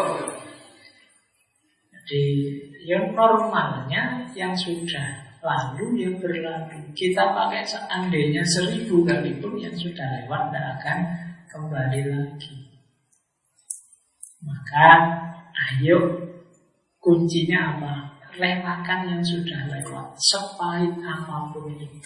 Jadi yang normalnya yang sudah lalu yang berlalu. Kita pakai seandainya seribu kali pun yang sudah lewat tidak akan kembali lagi. Maka ayo kuncinya apa? Relakan yang sudah lewat, sepahit apapun itu.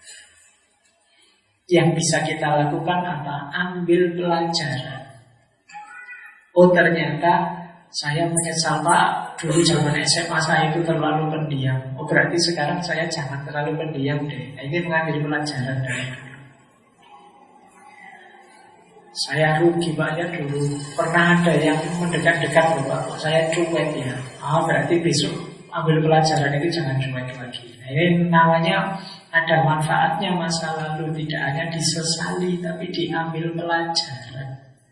Yang bisa kita lakukan apa? Ambil pelajaran. Oh ternyata saya menyesal Pak, dulu zaman S M A saya itu terlalu pendiam. Oh berarti sekarang saya jangan terlalu pendiam deh. Ini mengambil pelajaran dari dulu. Saya rugi Pak ya dulu. Pernah ada yang mendekat-dekat loh Pak, saya cuek ya. Ah berarti besok ambil pelajaran itu jangan cuek lagi. Nah, ini namanya ada manfaatnya masa lalu. Tidak hanya disesali tapi diambil pelajaran.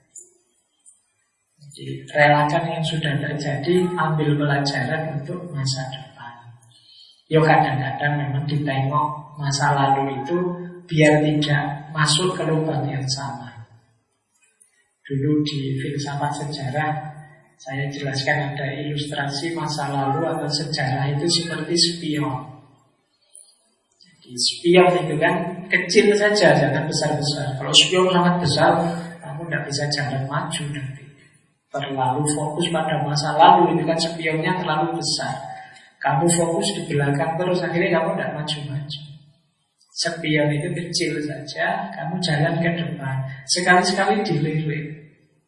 Jadi relakan yang sudah terjadi, ambil pelajaran untuk masa depan. Yo kadang-kadang memang ditengok masa lalu itu biar tidak masuk ke lubang yang sama. Dulu di filsafat sejarah saya jelaskan ada ilustrasi masa lalu atau sejarah itu seperti spion. Jadi spion itu kan kecil saja, jangan besar-besar. Kalau spion sangat besar, kamu tidak bisa jalan maju nanti. Terlalu fokus pada masa lalu, itu kan spionnya terlalu besar. Kamu fokus di belakang terus, akhirnya kamu tidak maju-maju. Spion itu kecil saja, kamu jalan ke depan. Sekali-sekali dilirik.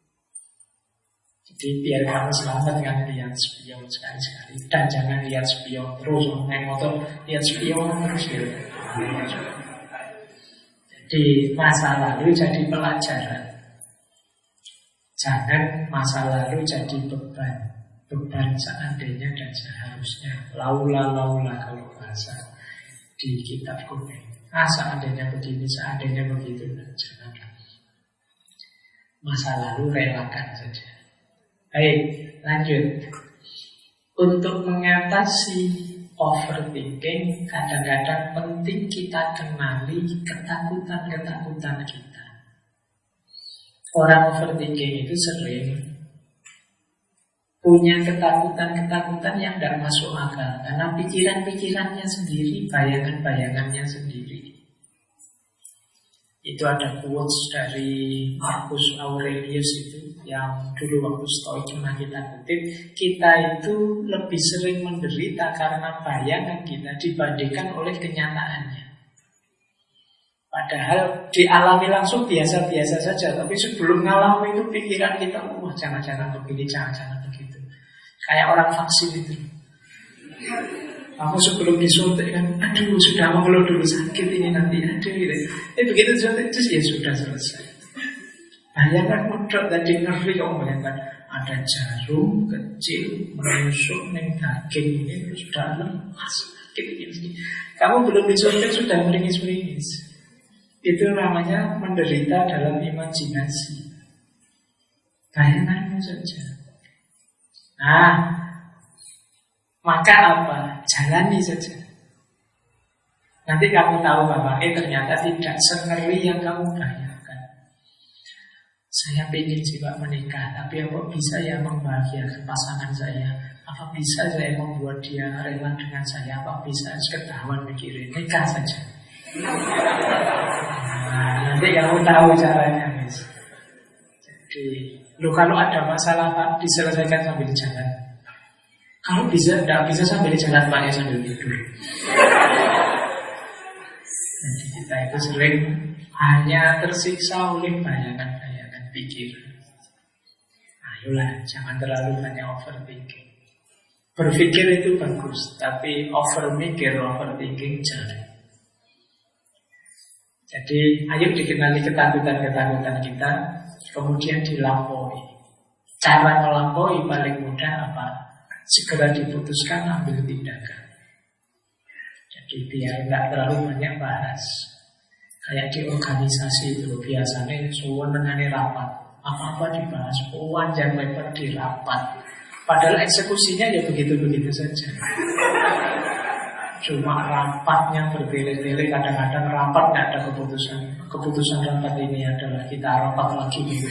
Jadi biar kamu selamat kan lihat spion sekali-sekali. Dan jangan lihat spion terus, naik motor lihat spion terus gitu. Jadi masa lalu jadi pelajaran. Jangan masa lalu jadi beban. Beban seandainya dan seharusnya. Laula-laula kalau bahasa di kitab kuning. Ah seandainya begini, seandainya begitu. Jangan. Masa lalu relakan saja. Baik, lanjut. Untuk mengatasi overthinking, kadang-kadang penting kita kenali ketakutan-ketakutan kita. Orang overthinking itu sering punya ketakutan-ketakutan yang tidak masuk akal. Karena pikiran-pikirannya sendiri, bayangan-bayangannya sendiri. Itu ada quotes dari Marcus Aurelius itu yang dulu waktu Stoik pernah kita kutip. Kita itu lebih sering menderita karena bayangan kita dibandingkan oleh kenyataannya. Padahal dialami langsung biasa-biasa saja, tapi sebelum ngalami itu pikiran kita, wah jangan-jangan begini, jangan-jangan begitu. Kayak orang vaksin itu. Kamu sebelum disuntik kan, aduh sudah mengeluh dulu sakit ini nanti, aduh gitu. Eh begitu disuntik, terus ya sudah selesai. Bayangkan modal tadi ngeri kamu bayangkan ada jarum kecil menusuk neng daging ini terus dalam sakit ini. Kamu belum disuntik sudah meringis-meringis. Itu namanya menderita dalam imajinasi. Bayanganmu saja. Nah, maka apa? Jalani saja. Nanti kamu tahu bahwa eh ternyata tidak sengeri yang kamu bayangkan. Saya ingin sih Pak menikah, tapi apa bisa ya membahagiakan pasangan saya? Apa bisa saya membuat dia rela dengan saya? Apa bisa ketahuan mikirin nikah saja? Nah, nanti kamu tahu caranya, guys. Jadi, lu kalau ada masalah Pak, diselesaikan sambil jalan. Kalau bisa, tidak bisa sambil jalan Pak, ya sambil tidur. Jadi kita itu sering hanya tersiksa oleh bayangan-bayangan pikiran. Ayolah, jangan terlalu banyak overthinking. Berpikir itu bagus, tapi overmikir, overthinking jangan. Jadi ayo dikenali ketakutan-ketakutan kita, kemudian dilampaui. Cara melampaui paling mudah apa? Segera diputuskan, ambil tindakan. Jadi biar nggak terlalu banyak bahas. Kayak di organisasi itu biasanya semua mengenai rapat, apa-apa dibahas, panjang lebar di rapat. Padahal eksekusinya ya begitu-begitu saja. Cuma rapatnya bertele-tele, kadang-kadang rapat nggak ada keputusan. Keputusan rapat ini adalah kita rapat lagi gitu.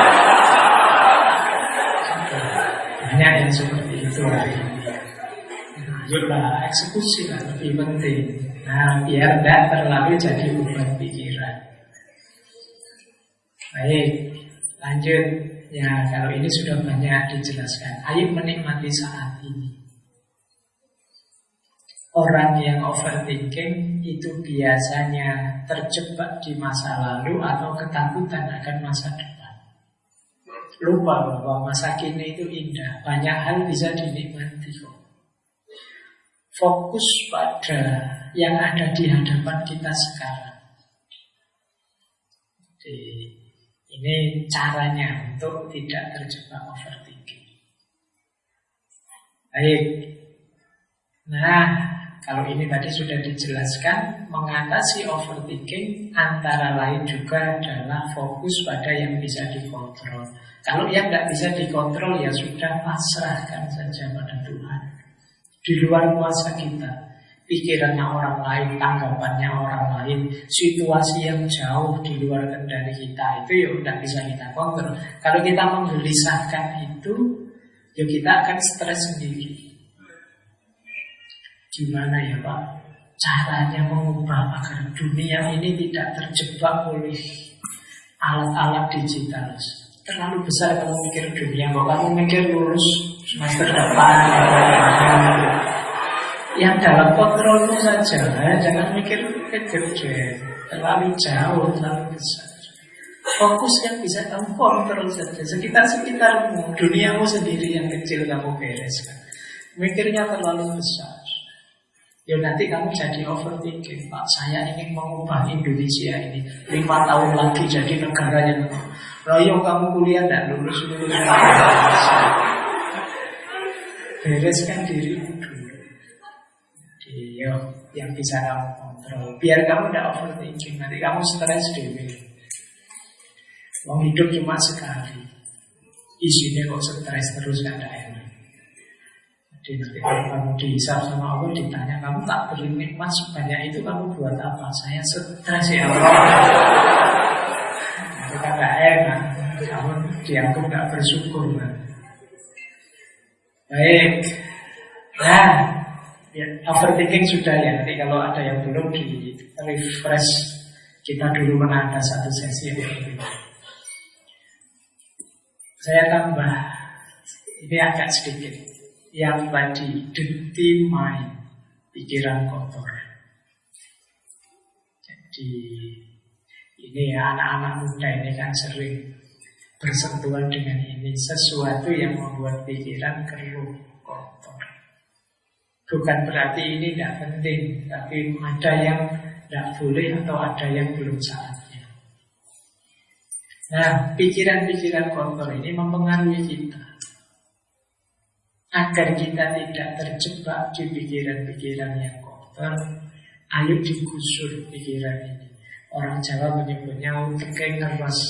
Banyak yang seperti itu. Ayolah, eksekusi lah lebih penting. Nah, biar tidak terlalu jadi beban pikiran. Baik, lanjut. Ya, kalau ini sudah banyak dijelaskan. Ayo menikmati saat ini. Orang yang overthinking itu biasanya terjebak di masa lalu atau ketakutan akan masa depan. Lupa bahwa masa kini itu indah. Banyak hal bisa dinikmati kok. Fokus pada yang ada di hadapan kita sekarang. Jadi, ini caranya untuk tidak terjebak overthinking. Baik. Nah, kalau ini tadi sudah dijelaskan, mengatasi overthinking antara lain juga adalah fokus pada yang bisa dikontrol. Kalau yang tidak bisa dikontrol ya sudah, pasrahkan saja pada Tuhan. Di luar kuasa kita, pikirannya orang lain, tanggapannya orang lain, situasi yang jauh di luar kendali kita, itu ya tidak bisa kita kontrol. Kalau kita menggelisahkan itu, ya kita akan stres sendiri. Gimana ya Pak caranya mengubah agar dunia ini tidak terjebak oleh alat-alat digital? Terlalu besar kamu mikir dunia, kalau kamu mikir lulus semester depan. Yang dalam kontrolmu saja, ya, jangan mikir gede, terlalu jauh, terlalu besar. Fokus yang bisa kamu kontrol saja, sekitar-sekitarmu, duniamu sendiri yang kecil kamu bereskan. Mikirnya terlalu besar, ya nanti kamu jadi overthinking. Pak, saya ingin mengubah Indonesia ini lima tahun lagi jadi negara yang royong. Kamu kuliah dan lulus lulus bereskan dirimu dulu. Jadi yo, yang bisa kamu kontrol, biar kamu tidak overthinking. Nanti kamu stres dewe. Wong hidup cuma sekali, isinya kok stres terus kan tidak enak. Jadi nanti kalau kamu dihisap sama Allah, ditanya kamu tak beri nikmat sebanyak itu, kamu buat apa? Saya stres ya Allah. Kita nggak enak, kamu dianggap nggak bersyukur kan? Baik, nah, ya, overthinking sudah ya. Nanti kalau ada yang belum di refresh Kita dulu pernah ada satu sesi yang berbeda. Saya tambah, ini agak sedikit. Yang tadi, dirty mind, pikiran kotor. Jadi ini ya, anak-anak muda ini kan sering bersentuhan dengan ini. Sesuatu yang membuat pikiran keruh, kotor. Bukan berarti ini tidak penting, tapi ada yang tidak boleh atau ada yang belum saatnya. Nah, pikiran-pikiran kotor ini mempengaruhi kita. Agar kita tidak terjebak di pikiran-pikiran yang kotor, ayo digusur pikiran ini. Orang Jawa menyebutnya utek ngeres.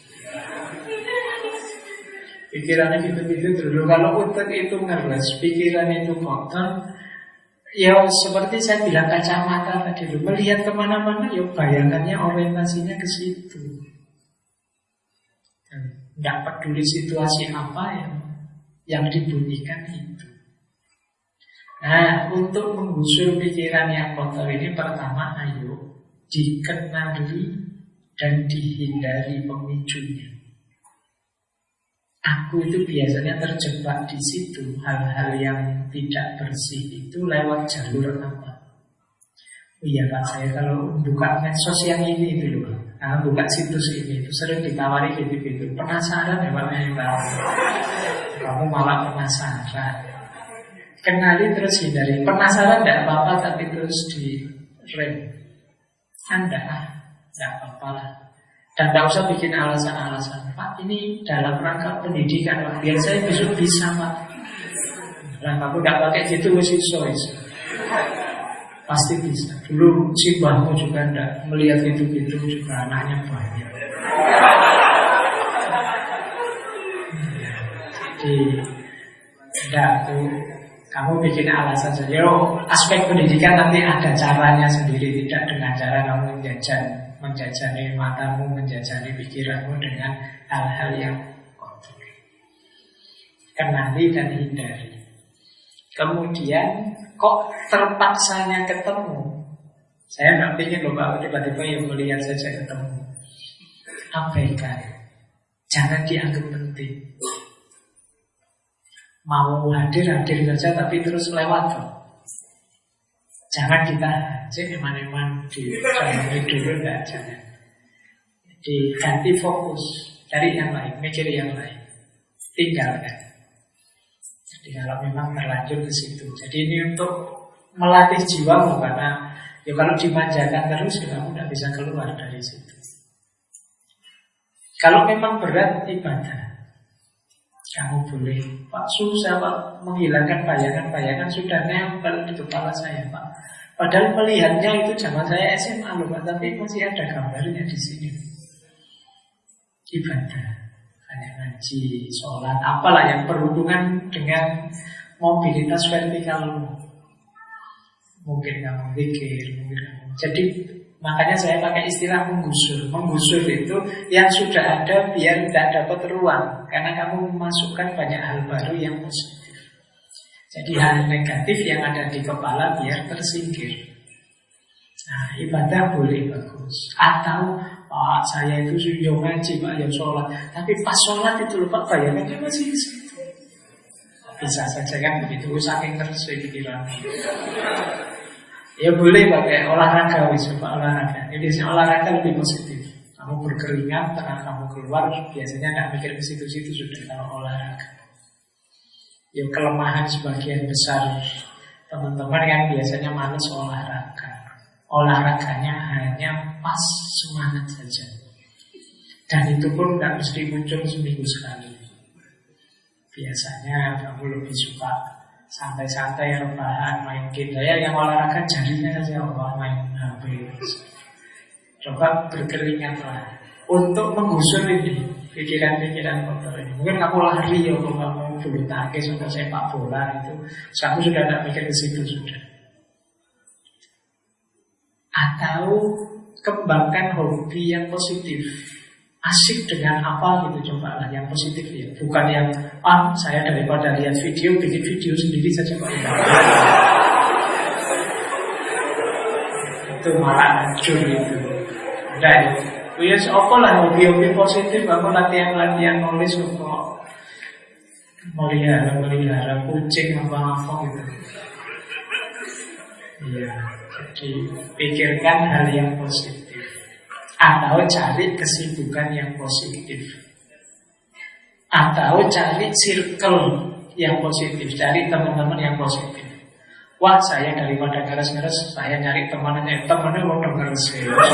Pikirannya gitu-gitu dulu. Kalau utek itu ngeres, pikiran itu kotor, ya seperti saya bilang kacamata tadi dulu, melihat kemana-mana, ya bayangannya orientasinya ke situ. Tidak peduli situasi apa yang yang dibunyikan itu. Nah, untuk menggusur pikiran yang kotor ini, pertama, ayo dikenali dan dihindari pemicunya. Aku itu biasanya terjebak di situ. Hal-hal yang tidak bersih itu lewat jalur apa? Oh iya Pak, saya kalau buka medsos yang ini itu loh, nah, buka situs ini itu sering ditawari gitu-gitu. Penasaran ya Pak, kamu malah penasaran. Kenali terus hindari. Penasaran tidak apa-apa, tapi terus di rem. Anda tidak apa-apa lah. Dan tidak usah bikin alasan-alasan. Pak, ini dalam rangka pendidikan Pak, biar saya besok bisa Pak. Nah, kamu tidak pakai gitu mesti iso-iso. Pasti bisa. Dulu si mbahmu juga tidak melihat itu-gitu, juga anaknya banyak. Jadi tidak tuh, kamu bikin alasan saja. Oh, aspek pendidikan nanti ada caranya sendiri, tidak dengan cara kamu menjajan, menjajani matamu, menjajani pikiranmu dengan hal-hal yang kotor. Kenali dan hindari. Kemudian kok terpaksanya ketemu? Saya nggak ingin loh Pak, tiba-tiba yang melihat saja ketemu. Abaikan. Jangan dianggap penting. Mau hadir-hadir saja tapi terus lewat loh. Jangan kita cek eman-eman di dalam dulu, enggak, jangan. Jadi ganti fokus, cari yang lain, mikir yang lain, tinggalkan. Jadi kalau memang terlanjur ke situ. Jadi ini untuk melatih jiwamu, karena ya kalau dimanjakan terus ya kamu tidak bisa keluar dari situ. Kalau memang berat ibadah, kamu boleh, Pak susah Pak menghilangkan bayangan-bayangan, sudah nempel di kepala saya Pak. Padahal melihatnya itu zaman saya S M A loh Pak, tapi masih ada gambarnya di sini. Ibadah, hanya ngaji, sholat, apalah yang berhubungan dengan mobilitas vertikalmu. Mungkin kamu pikir, mungkin kamu. Jadi makanya saya pakai istilah menggusur. Menggusur itu yang sudah ada biar tidak dapat ruang, karena kamu memasukkan banyak hal baru yang positif. Jadi hal negatif yang ada di kepala biar tersingkir. Nah, ibadah boleh bagus. Atau Pak, saya itu sudah ngaji Pak, ya sholat, tapi pas sholat itu lupa bayangannya masih di situ. Bisa saja kan begitu, saking terus pikiran. Ya boleh pakai olahraga, wis Pak, olahraga. Ini olahraga lebih positif. Kamu berkeringat, karena kamu keluar, biasanya nggak mikir ke situ-situ sudah kalau olahraga. Ya kelemahan sebagian besar teman-teman kan biasanya malas olahraga. Olahraganya hanya pas semangat saja. Dan itu pun nggak mesti muncul seminggu sekali. Biasanya kamu lebih suka santai-santai, rebahan, main game. Saya yang olahraga jarinya saja, Allah main H P. Coba berkeringatlah untuk menggusur ini pikiran-pikiran kotor ini. Mungkin kamu lari ya, kalau kamu bulu tangkis atau sepak bola itu, kamu sudah tidak mikir ke situ sudah. Atau kembangkan hobi yang positif. Asik dengan apa gitu, cobalah yang positif ya. Bukan yang ah saya daripada lihat video bikin video sendiri saja Pak. Itu malah hancur itu. Nah, ya apa lah hobi-hobi positif, aku latihan-latihan nulis kok melihara-melihara kucing apa-apa gitu. Iya, jadi pikirkan hal yang positif atau cari kesibukan yang positif atau cari circle yang positif, cari teman-teman yang positif. Wah, saya daripada ngeres-ngeres, saya nyari temannya, temannya mau ngeres.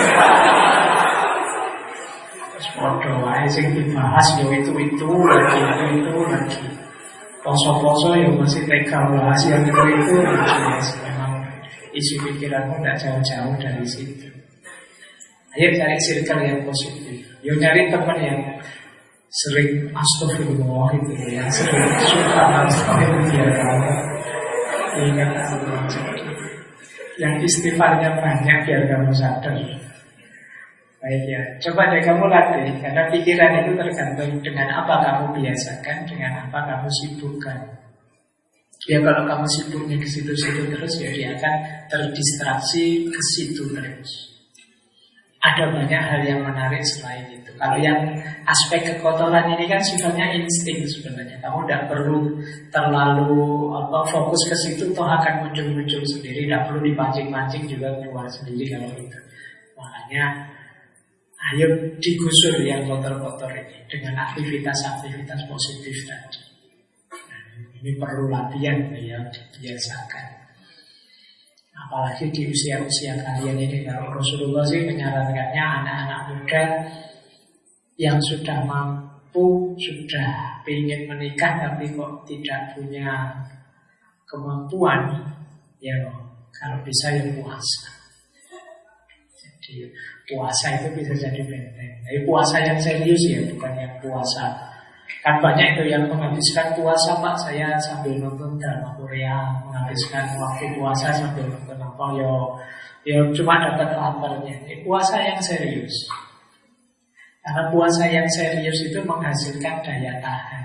Terus bodoh, aja sing dibahas yo itu itu lagi itu itu lagi. Poso-poso yo masih tega bahas yang itu itu lagi. Memang isi pikiranmu tidak jauh-jauh dari situ. Ayo cari circle yang positif. Yo nyari teman yang sering astagfirullah itu ya, sering suka astagfirullah kamu. Ingat Allah, yang istighfarnya banyak biar kamu sadar. Baik ya, coba deh kamu latih, karena pikiran itu tergantung dengan apa kamu biasakan, dengan apa kamu sibukkan. Ya kalau kamu sibuknya ke situ-situ terus, ya dia akan terdistraksi ke situ terus. Ada banyak hal yang menarik selain itu. Kalau yang aspek kekotoran ini kan sifatnya insting sebenarnya. Kamu tidak perlu terlalu apa, fokus ke situ, toh akan muncul-muncul sendiri. Tidak perlu dipancing-pancing juga keluar sendiri kalau itu. Makanya ayo digusur yang kotor-kotor ini dengan aktivitas-aktivitas positif tadi. Nah, ini perlu latihan ya, dibiasakan. Apalagi di usia-usia kalian ini, kalau Rasulullah sih menyarankannya anak-anak muda yang sudah mampu, sudah ingin menikah tapi kok tidak punya kemampuan, ya kalau bisa ya puasa. Jadi puasa itu bisa jadi benteng. Tapi puasa yang serius ya, bukan yang puasa. Kan banyak itu yang menghabiskan puasa, Pak, saya sambil nonton drama Korea, menghabiskan waktu puasa sambil nonton apa, yo, yo cuma dapat laparnya. Ini puasa yang serius. Karena puasa yang serius itu menghasilkan daya tahan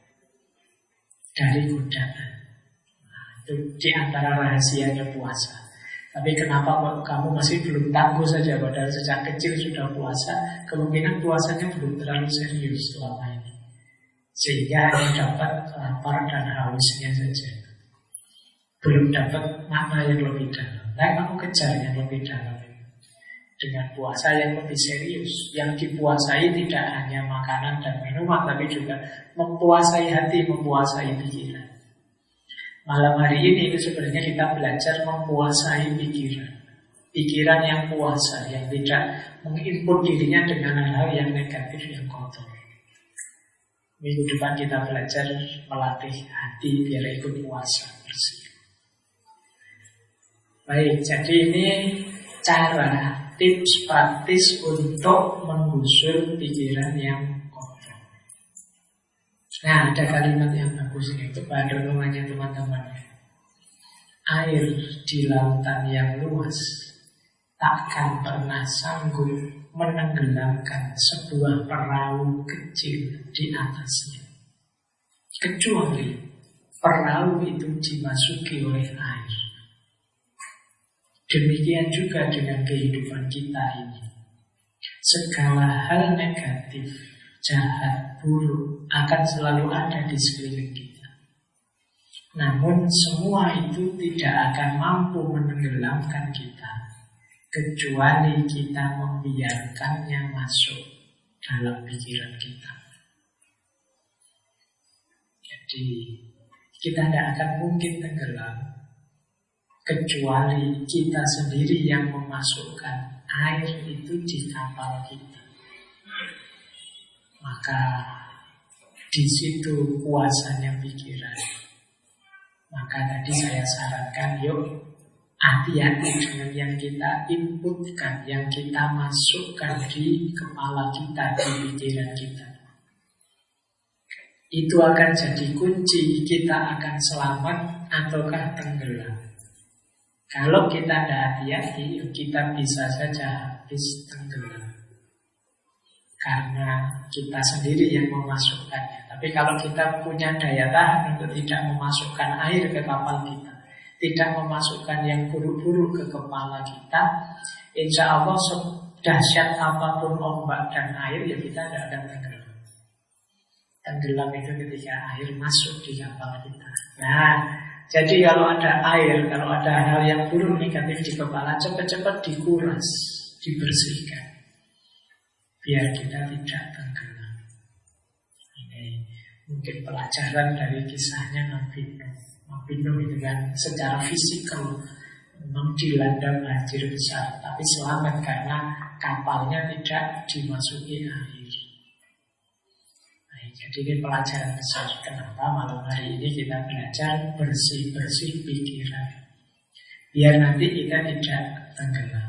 dari godaan. Nah, itu di antara rahasianya puasa. Tapi kenapa kamu masih belum tangguh saja, padahal sejak kecil sudah puasa? Kemungkinan puasanya belum terlalu serius selama ini. Sehingga hanya dapat lapar dan hausnya saja, belum dapat makna yang lebih dalam. Nah, kamu kejar yang lebih dalam dengan puasa yang lebih serius. Yang dipuasai tidak hanya makanan dan minuman, tapi juga mempuasai hati, mempuasai pikiran. Malam hari ini itu sebenarnya kita belajar mempuasai pikiran. Pikiran yang puasa, yang tidak menginput dirinya dengan hal-hal yang negatif, yang kotor. Minggu depan kita belajar melatih hati biar ikut puasa bersih. Baik, jadi ini cara, tips praktis untuk menggusur pikiran yang kotor. Nah, ada kalimat yang bagus ini untuk bahan renungannya teman-teman. Air di lautan yang luas takkan pernah sanggup menenggelamkan sebuah perahu kecil di atasnya, kecuali perahu itu dimasuki oleh air. Demikian juga dengan kehidupan kita ini. Segala hal negatif, jahat, buruk akan selalu ada di sekeliling kita. Namun semua itu tidak akan mampu menenggelamkan kita, kecuali kita membiarkannya masuk dalam pikiran kita. Jadi kita tidak akan mungkin tenggelam kecuali kita sendiri yang memasukkan air itu di kapal kita. Maka di situ kuasanya pikiran. Maka tadi saya sarankan, yuk hati-hati dengan yang kita inputkan, yang kita masukkan di kepala kita, di pikiran kita. Itu akan jadi kunci kita akan selamat ataukah tenggelam. Kalau kita tidak hati-hati, kita bisa saja habis tenggelam. Karena kita sendiri yang memasukkannya. Tapi kalau kita punya daya tahan untuk tidak memasukkan air ke kapal kita, tidak memasukkan yang buruk-buruk ke kepala kita, insya Allah sedahsyat apapun ombak dan air, ya kita tidak akan tenggelam. Tenggelam itu ketika air masuk di kapal kita. Nah, jadi kalau ada air, kalau ada hal yang buruk negatif di kepala, cepat-cepat dikuras, dibersihkan, biar kita tidak tenggelam. Ini mungkin pelajaran dari kisahnya Nabi Nuh. Nabi Nuh itu kan secara fisikal memang dilanda banjir besar, tapi selamat karena kapalnya tidak dimasuki air. Nah, jadi ini pelajaran besar. Kenapa malam hari ini kita belajar bersih-bersih pikiran, biar nanti kita tidak tenggelam.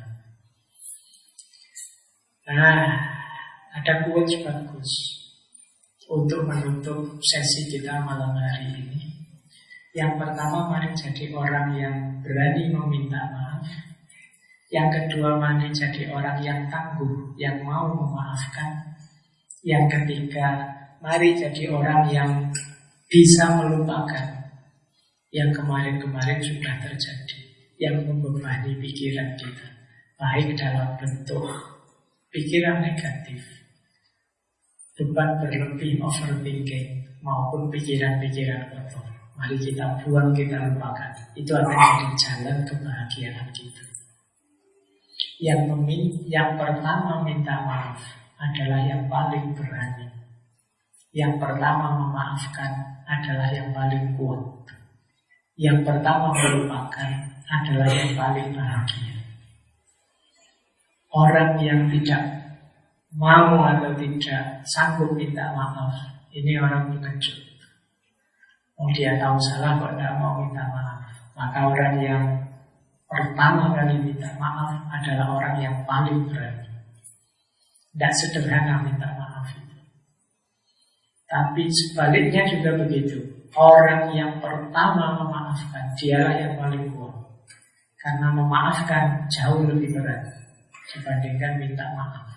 Nah, ada quotes bagus untuk menutup sesi kita malam hari ini. Yang pertama, mari jadi orang yang berani meminta maaf. Yang kedua, mari jadi orang yang tangguh, yang mau memaafkan. Yang ketiga, mari jadi orang yang bisa melupakan yang kemarin-kemarin sudah terjadi, yang membebani pikiran kita, baik dalam bentuk pikiran negatif, beban berlebih, overthinking, maupun pikiran-pikiran kotor. Mari kita buang, kita lupakan. Itu akan jadi jalan kebahagiaan kita. Yang memin, yang pertama minta maaf adalah yang paling berani. Yang pertama memaafkan adalah yang paling kuat. Yang pertama melupakan adalah yang paling bahagia. Orang yang tidak mau atau tidak sanggup minta maaf, ini orang pengecut. Oh, dia tahu salah kok tidak mau minta maaf. Maka orang yang pertama kali minta maaf adalah orang yang paling berani. Tidak sederhana minta maaf itu. Tapi sebaliknya juga begitu. Orang yang pertama memaafkan, dialah yang paling kuat. Karena memaafkan jauh lebih berat dibandingkan minta maaf.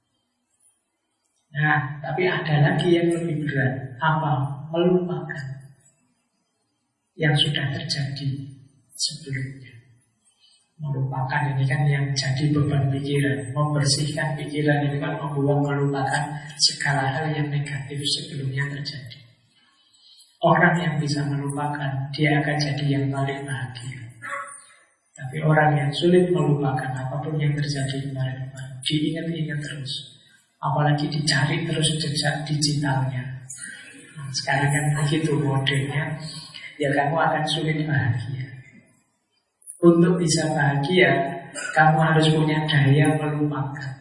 Nah, tapi ada lagi yang lebih berat. Apa? Melupakan yang sudah terjadi sebelumnya. Melupakan ini kan yang jadi beban pikiran. Membersihkan pikiran itu kan membuang, melupakan segala hal yang negatif sebelumnya terjadi. Orang yang bisa melupakan, dia akan jadi yang paling bahagia. Tapi orang yang sulit melupakan apapun yang terjadi kemarin-kemarin, diingat-ingat terus, apalagi dicari terus jejak digitalnya. Nah, sekarang kan begitu modelnya, ya kamu akan sulit bahagia. Untuk bisa bahagia, kamu harus punya daya melupakan.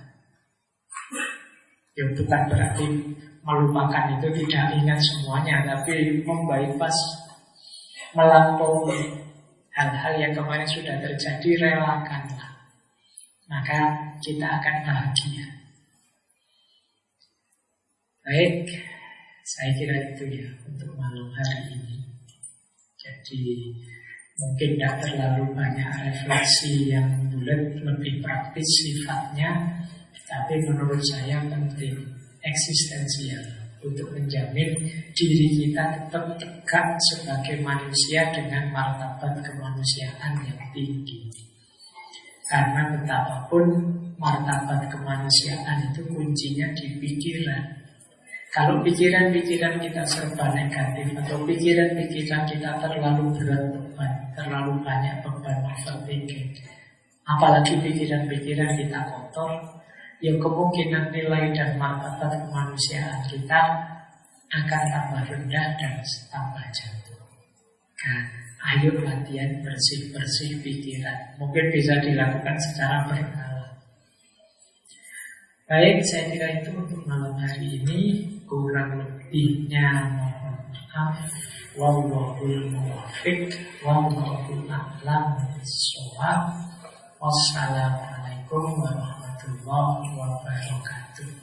Ya bukan berarti melupakan itu tidak ingat semuanya, tapi membypass, melampaui hal-hal yang kemarin sudah terjadi, relakanlah. Maka kita akan bahagia. Baik, saya kira itu ya untuk malam hari ini. Jadi mungkin tidak terlalu banyak refleksi yang bulat, lebih praktis sifatnya, tapi menurut saya penting, eksistensial, untuk menjamin diri kita tetap tegak sebagai manusia dengan martabat kemanusiaan yang tinggi. Karena betapapun martabat kemanusiaan itu kuncinya di pikiran. Kalau pikiran-pikiran kita serba negatif, atau pikiran-pikiran kita terlalu berat beban, terlalu banyak beban overthinking, apalagi pikiran-pikiran kita kotor, yang kemungkinan nilai dan martabat kemanusiaan kita akan tambah rendah dan tambah jatuh. Nah, ayo latihan bersih-bersih pikiran. Mungkin bisa dilakukan secara berkala. Baik, saya kira itu untuk malam hari ini. Kurang lebihnya mohon maaf. Wallahul muwaffiq, wallahu a'lam bishawab. Wassalamualaikum warahmatullahi wabarakatuh.